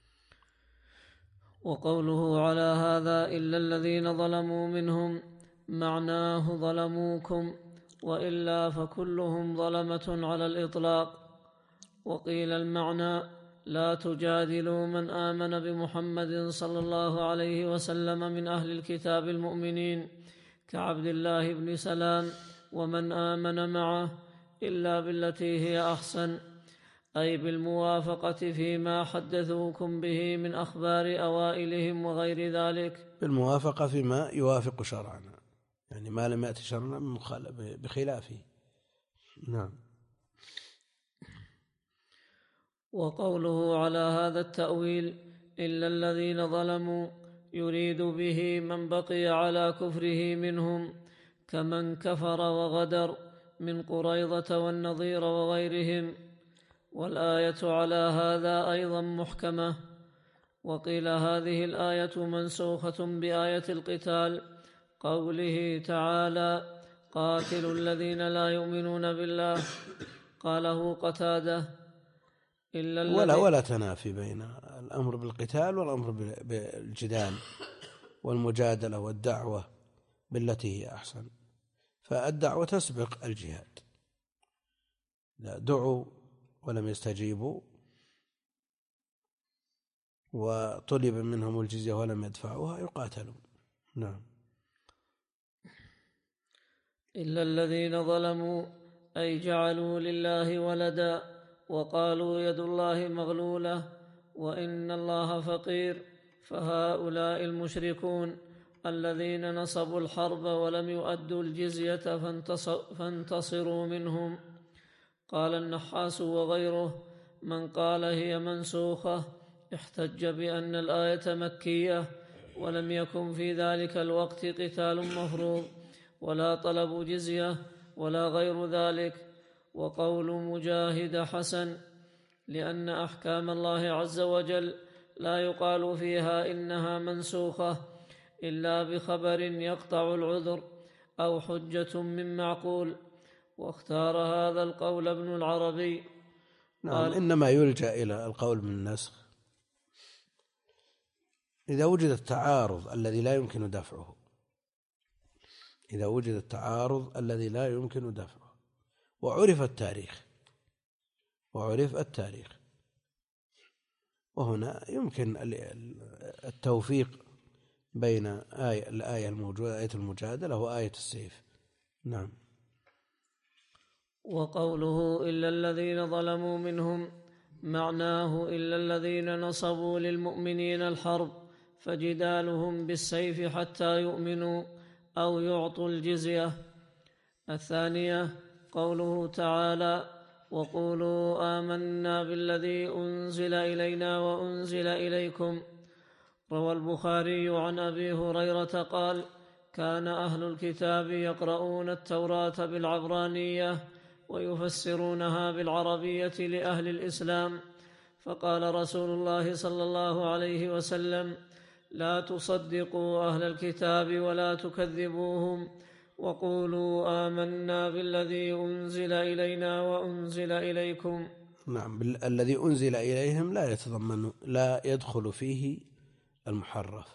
Speaker 2: وقوله على هذا إلا الذين ظلموا منهم معناه ظلموكم، وإلا فكلهم ظلمة على الإطلاق. وقيل المعنى لا تجادلوا من آمن بمحمد صلى الله عليه وسلم من أهل الكتاب المؤمنين كعبد الله بن سلام ومن آمن معه إلا بالتي هي أحسن، أي بالموافقة فيما حدثوكم به من أخبار أوائلهم وغير ذلك.
Speaker 1: بالموافقة فيما يوافق شرعنا، يعني ما لم يأتي شرعنا بخلافه. نعم.
Speaker 2: وقوله على هذا التأويل إلا الذين ظلموا يريد به من بقي على كفره منهم كمن كفر وغدر من قريظة والنضير وغيرهم، والآية على هذا أيضا محكمة. وقيل هذه الآية منسوخة بآية القتال، قوله تعالى قاتلوا الذين لا يؤمنون بالله، قاله قتادة إلا
Speaker 1: ولا ولا تنافي بين الأمر بالقتال والأمر بالجدال والمجادلة والدعوة بالتي هي أحسن، فالدعوة تسبق الجهاد. لا دعوا ولم يستجيبوا وطلب منهم الجزية ولم يدفعوها يقاتلون. نعم.
Speaker 2: إلا الذين ظلموا أي جعلوا لله ولدا وقالوا يد الله مغلولة وإن الله فقير، فهؤلاء المشركون الذين نصبوا الحرب ولم يؤدوا الجزية فانتصروا منهم. قال النحاس وغيره من قال هي منسوخة احتج بأن الآية مكية ولم يكن في ذلك الوقت قتال مفروض ولا طلب جزية ولا غير ذلك. وقول مجاهد حسن، لأن أحكام الله عز وجل لا يقال فيها إنها منسوخة إلا بخبر يقطع العذر أو حجة من معقول، واختار هذا القول ابن العربي.
Speaker 1: نعم. إنما يلجأ إلى القول بالنسخ إذا وجد التعارض الذي لا يمكن دفعه، إذا وجد التعارض الذي لا يمكن دفعه وعرف التاريخ وعرف التاريخ وهنا يمكن التوفيق بين آية الآية الموجودة آية المجادلة وآية السيف. نعم.
Speaker 2: وقوله إلا الذين ظلموا منهم معناه إلا الذين نصبوا للمؤمنين الحرب فجدالهم بالسيف حتى يؤمنوا أو يعطوا الجزية. الثانية قوله تعالى وقولوا آمنا بالذي أنزل إلينا وأنزل إليكم. روى البخاري عن أبي هريرة قال كان أهل الكتاب يقرؤون التوراة بالعبرانية ويفسرونها بالعربية لأهل الإسلام، فقال رسول الله صلى الله عليه وسلم لا تصدقوا أهل الكتاب ولا تكذبوهم وقولوا آمنا بالذي أنزل إلينا وأنزل إليكم.
Speaker 1: نعم. الذي أنزل إليهم لا يتضمن لا يدخل فيه المحرف.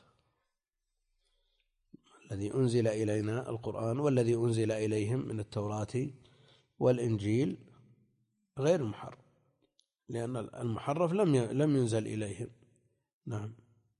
Speaker 1: الذي أنزل إلينا القرآن والذي أنزل إليهم من التوراة والإنجيل غير محرف، لأن المحرف لم لم ينزل إليهم. نعم.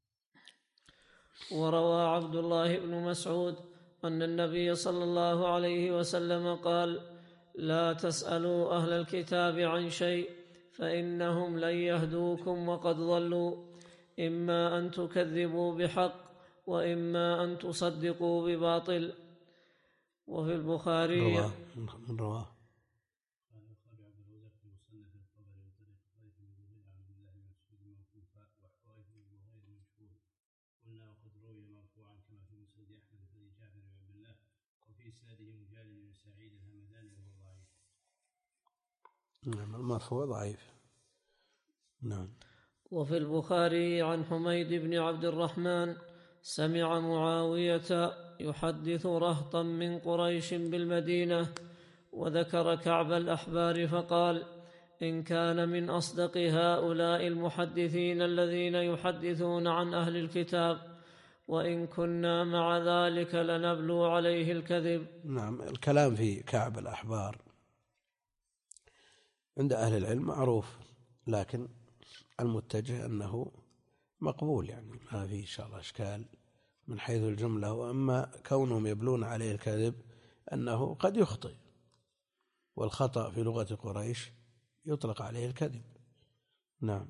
Speaker 2: وروى عبد الله بن مسعود أن النبي صلى الله عليه وسلم قال لا تسألوا أهل الكتاب عن شيء فإنهم لن يهدوكم وقد ضلوا، إما أن تكذبوا بحق وإما أن تصدقوا بباطل. وفي البخاري
Speaker 1: رواه من رواه نعم. المرفوع ضعيف. نعم.
Speaker 2: وفي البخاري عن حميد بن عبد الرحمن سمع معاوية يحدث رهطا من قريش بالمدينة وذكر كعب الأحبار فقال إن كان من أصدق هؤلاء المحدثين الذين يحدثون عن أهل الكتاب وإن كنا مع ذلك لنبلو عليه الكذب.
Speaker 1: نعم. الكلام في كعب الأحبار عند أهل العلم معروف، لكن المتجه أنه مقبول، يعني ما في إن شاء الله إشكال من حيث الجملة. وأما كونهم يبلون عليه الكذب أنه قد يخطئ، والخطأ في لغة قريش يطلق عليه الكذب. نعم.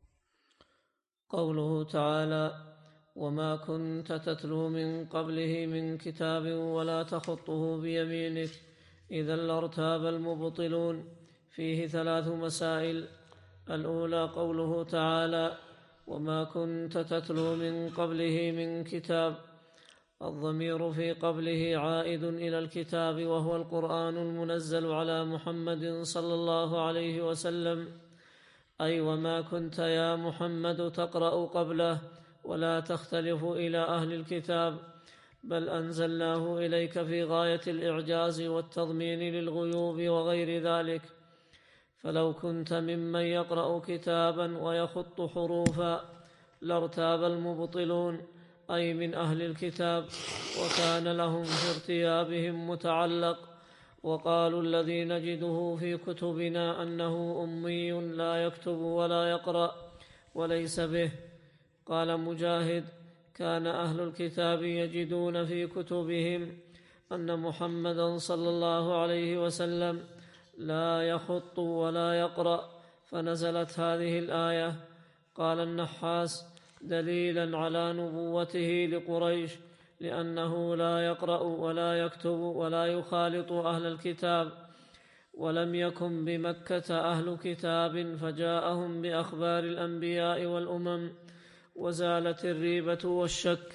Speaker 2: قوله تعالى: وما كنت تتلو من قبله من كتاب ولا تخطه بيمينك إذا لارتاب المبطلون، فيه ثلاث مسائل. الأولى قوله تعالى: وما كنت تتلو من قبله من كتاب. الضمير في قبله عائد إلى الكتاب وهو القرآن المنزل على محمد صلى الله عليه وسلم، أي وما كنت يا محمد تقرأ قبله ولا تختلف إلى أهل الكتاب، بل أنزلناه إليك في غاية الإعجاز والتضمين للغيوب وغير ذلك. فلو كنت ممن يقرأ كتابا ويخط حروفا لارتاب المبطلون، أي من أهل الكتاب، وكان لهم في ارتيابهم متعلق، وقالوا الذي نجده في كتبنا أنه أمي لا يكتب ولا يقرأ وليس به. قال مجاهد: كان أهل الكتاب يجدون في كتبهم أن محمدا صلى الله عليه وسلم لا يخط ولا يقرأ، فنزلت هذه الآية. قال النحاس: دليلا على نبوته لقريش، لأنه لا يقرأ ولا يكتب ولا يخالط أهل الكتاب، ولم يكن بمكة أهل كتاب فجاءهم بأخبار الأنبياء والأمم، وزالت الريبة والشك.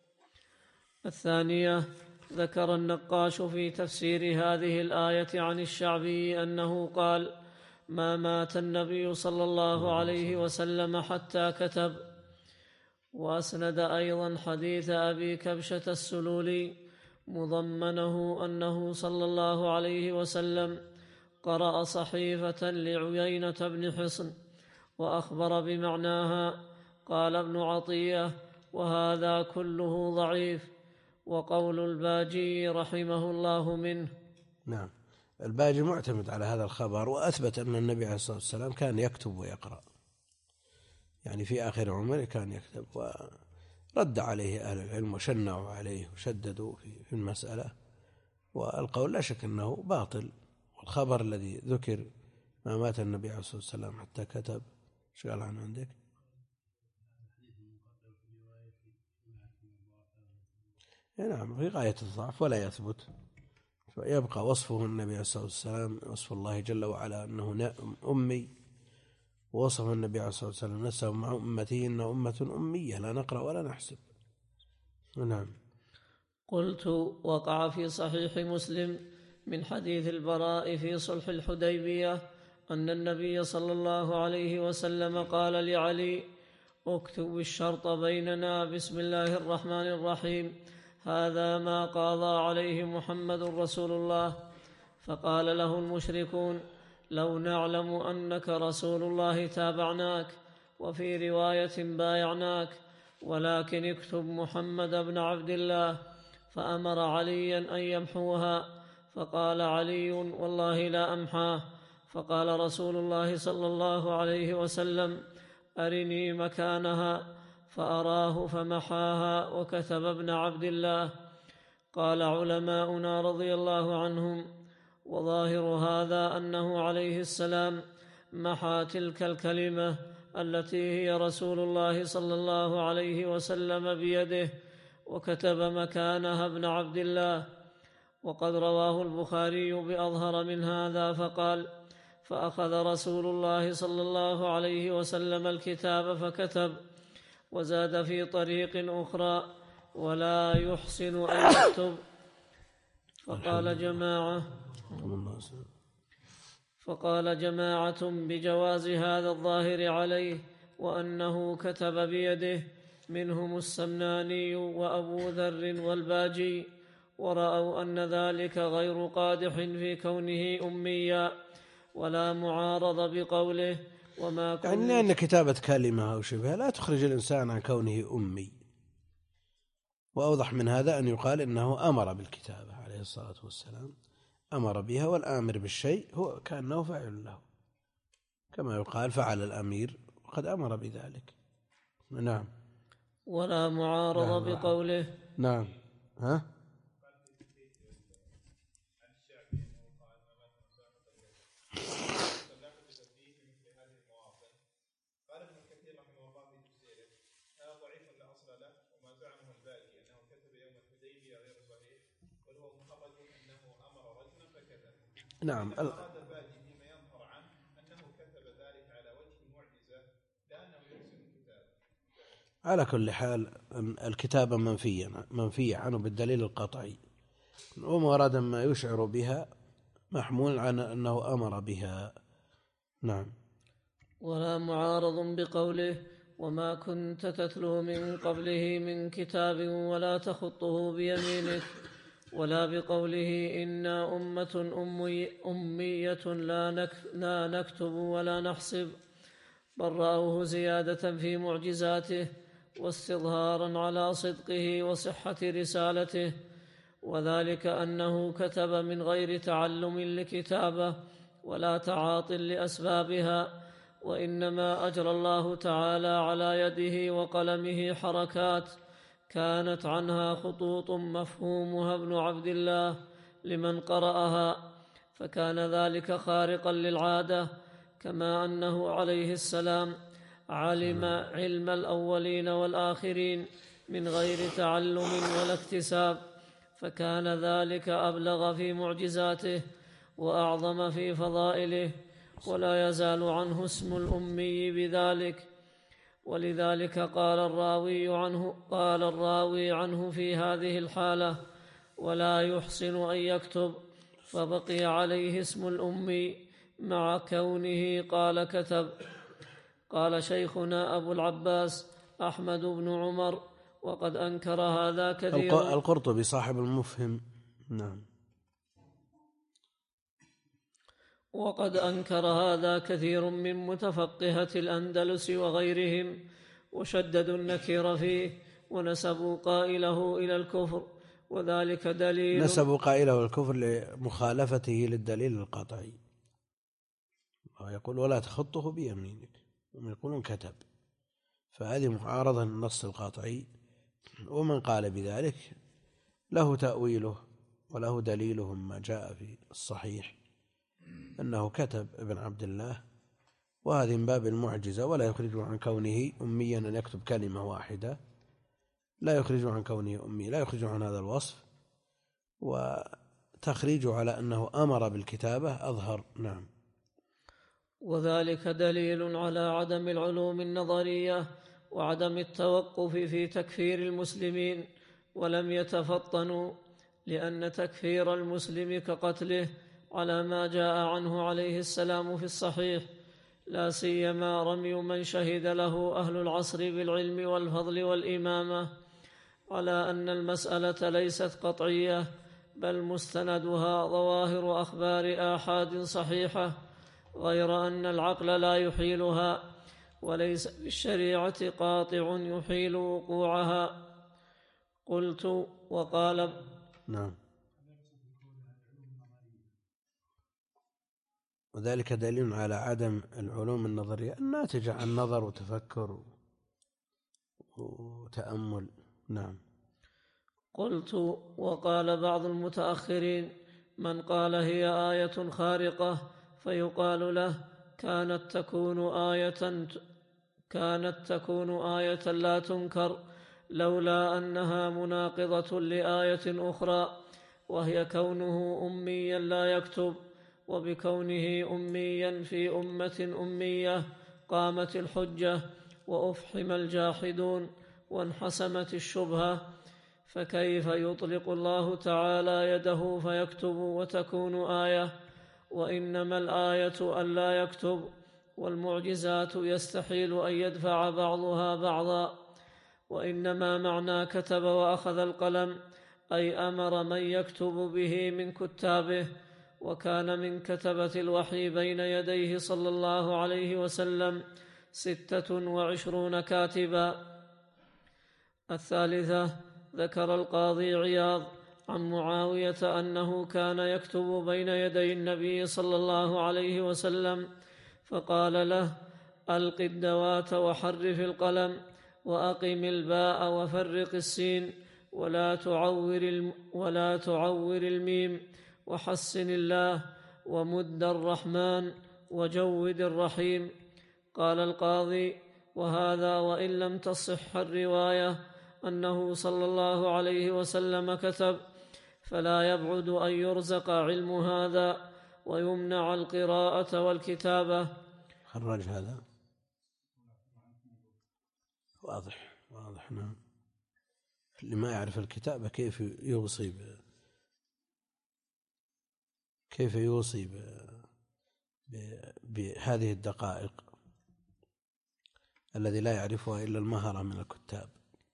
Speaker 2: الثانية، ذكر النقاش في تفسير هذه الآية عن الشعبي أنه قال: ما مات النبي صلى الله عليه وسلم حتى كتب. وأسند أيضا حديث أبي كبشة السلولي مضمنه أنه صلى الله عليه وسلم قرأ صحيفة لعيينة بن حصن وأخبر بمعناها. قال ابن عطية: وهذا كله ضعيف. وقول الباجي رحمه الله منه.
Speaker 1: نعم، الباجي معتمد على هذا الخبر، وأثبت أن النبي عليه الصلاة والسلام كان يكتب ويقرأ، يعني في آخر عمره كان يكتب، ورد عليه أهل العلم وشنعوا عليه وشددوا في المسألة، والقول لا شك أنه باطل. والخبر الذي ذكر ما مات النبي عليه الصلاة والسلام حتى كتب، ايش قال عنه عندك؟ نعم، في غاية الضعف ولا يثبت. يبقى وصفه النبي عليه الصلاة والسلام وصف الله جل وعلا أنه أمي، ووصف النبي عليه الصلاة والسلام نفسه مع أمته إنه أمة أمية لا نقرأ ولا نحسب. نعم.
Speaker 2: قلت: وقع في صحيح مسلم من حديث البراء في صلح الحديبية أن النبي صلى الله عليه وسلم قال لعلي: اكتب الشرط بيننا بسم الله الرحمن الرحيم، هذا ما قضى عليه محمد رسول الله. فقال له المشركون: لو نعلم أنك رسول الله تابعناك، وفي رواية بايعناك، ولكن اكتب محمد بن عبد الله. فأمر عليا أن يمحوها، فقال علي: والله لا أمحاه. فقال رسول الله صلى الله عليه وسلم: أرني مكانها. فأراه فمحاها وكتب ابن عبد الله. قال علماؤنا رضي الله عنهم: وظاهر هذا أنه عليه السلام محى تلك الكلمة التي هي رسول الله صلى الله عليه وسلم بيده، وكتب مكانها ابن عبد الله. وقد رواه البخاري بأظهر من هذا فقال: فأخذ رسول الله صلى الله عليه وسلم الكتاب فكتب. وزاد في طريق أخرى: ولا يحسن أن يكتب. فقال جماعة فقال جماعة بجواز هذا الظاهر عليه، وأنه كتب بيده، منهم السمناني وأبو ذر والباجي، ورأوا أن ذلك غير قادح في كونه أميا، ولا معارض بقوله وما كنت،
Speaker 1: يعني لأن كتابة كلمة أو شبه لا تخرج الإنسان عن كونه أمي. وأوضح من هذا أن يقال إنه أمر بالكتابة عليه الصلاة والسلام، أمر بها، والآمر بالشيء هو كأنه فاعل له، كما يقال فعل الأمير وقد أمر بذلك. نعم.
Speaker 2: ولا معارض
Speaker 1: نعم.
Speaker 2: بقوله.
Speaker 1: نعم. ها؟ نعم. ال... على كل حال الكتابة منفية منفية عنه بالدليل القطعي، ومراد ما يشعر بها محمول عن أنه أمر بها. نعم.
Speaker 2: ولا معارض بقوله وما كنت تتلو من قبله من كتاب ولا تخطه بيمينك، ولا بقوله إنا أمة أمي أمية لا نكتب ولا نحسب، بل رأوه زيادة في معجزاته واستظهارا على صدقه وصحة رسالته، وذلك أنه كتب من غير تعلم لكتابة ولا تعاط لأسبابها، وإنما أجرى الله تعالى على يده وقلمه حركات كانت عنها خطوط مفهومها ابن عبد الله لمن قرأها، فكان ذلك خارقا للعادة، كما أنه عليه السلام علم علم الأولين والآخرين من غير تعلم ولا اكتساب، فكان ذلك أبلغ في معجزاته وأعظم في فضائله، ولا يزال عنه اسم الأمي بذلك. ولذلك قال الراوي عنه قال الراوي عنه في هذه الحالة ولا يحسن أن يكتب، فبقي عليه اسم الأمي مع كونه قال كتب. قال شيخنا أبو العباس أحمد بن عمر وقد أنكر هذا كثير.
Speaker 1: القرطبي صاحب المفهم. نعم.
Speaker 2: وقد أنكر هذا كثير من متفقهة الأندلس وغيرهم، وشددوا النكير فيه ونسبوا قائله إلى الكفر، وذلك دليل
Speaker 1: نسبوا قائله الكفر لمخالفته للدليل القطعي. يقول ولا تخطه بيمينك، ومن يقولون كتب، فهذه معارضة للنص القطعي، ومن قال بذلك له تأويله وله دليله ما جاء في الصحيح أنه كتب ابن عبد الله، وهذه من باب المعجزة، ولا يخرج عن كونه أميا أن يكتب كلمة واحدة، لا يخرج عن كونه أمي، لا يخرج عن هذا الوصف، وتخريجه على أنه أمر بالكتابة أظهر. نعم.
Speaker 2: وذلك دليل على عدم العلوم النظرية وعدم التوقف في تكفير المسلمين، ولم يتفطنوا، لأن تكفير المسلم كقتله على ما جاء عنه عليه السلام في الصحيح، لا سيما رمي من شهد له أهل العصر بالعلم والفضل والإمامة، على أن المسألة ليست قطعية، بل مستندها ظواهر أخبار آحاد صحيحة، غير أن العقل لا يحيلها، وليس بالشريعة قاطع يحيل وقوعها. قلت وقال.
Speaker 1: نعم. وذلك دليل على عدم العلوم النظرية الناتجة عن نظر وتفكر وتأمل. نعم.
Speaker 2: قلت وقال بعض المتأخرين من قال هي آية خارقة فيقال له كانت تكون آية كانت تكون آية لا تنكر لولا أنها مناقضة لآية أخرى، وهي كونه أميا لا يكتب، وبكونه أميا في أمة أمية قامت الحجة وأفحم الجاحدون وانحسمت الشبهة، فكيف يطلق الله تعالى يده فيكتب وتكون آية؟ وإنما الآية أن لا يكتب، والمعجزات يستحيل أن يدفع بعضها بعضا، وإنما معنى كتب وأخذ القلم أي أمر من يكتب به من كتابه، وكان من كتبة الوحي بين يديه صلى الله عليه وسلم ستة وعشرون كاتبا. الثالثة ذكر القاضي عياض عن معاوية أنه كان يكتب بين يدي النبي صلى الله عليه وسلم، فقال له ألق الدوات وحرف القلم وأقم الباء وفرق السين ولا تعور, ولا تعور الميم وحسن الله ومد الرحمن وجود الرحيم. قال القاضي: وهذا وإن لم تصح الرواية أنه صلى الله عليه وسلم كتب، فلا يبعد أن يرزق علم هذا ويمنع القراءة والكتابة.
Speaker 1: خرج هذا واضح واضح. نعم. اللي ما يعرف الكتابة كيف يوصي ب... كيف يوصي ب... ب... بهذه الدقائق الذي لا يعرفها إلا المهرة من الكتاب.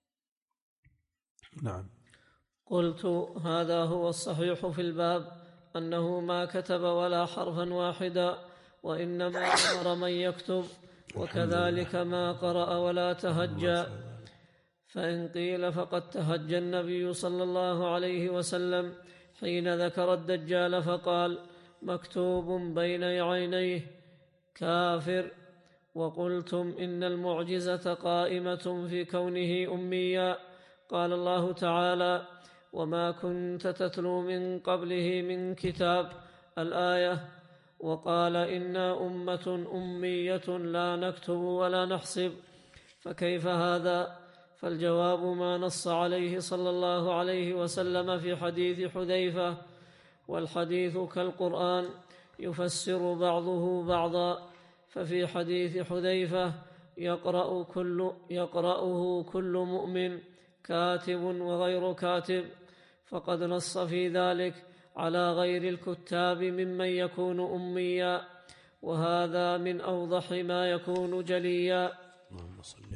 Speaker 1: نعم.
Speaker 2: قلت: هذا هو الصحيح في الباب، أنه ما كتب ولا حرفا واحدا، وإنما أمر من يكتب، وكذلك ما قرأ ولا تهجى. فإن قيل فقد تهجى النبي صلى الله عليه وسلم حين ذكر الدجال فقال: مكتوب بين عينيه كافر. وقلتم إن المعجزة قائمة في كونه أميا. قال الله تعالى: وما كنت تتلو من قبله من كتاب، الآية. وقال: إنا أمة أمية لا نكتب ولا نحسب. فكيف هذا؟ فالجواب ما نص عليه صلى الله عليه وسلم في حديث حذيفة، والحديث كالقرآن يفسر بعضه بعضا. ففي حديث حذيفة: يقرأ كل يقرأه كل مؤمن كاتب وغير كاتب، فقد نص في ذلك على غير الكتاب ممن يكون أميا، وهذا من أوضح ما يكون جليا.
Speaker 1: اللهم صل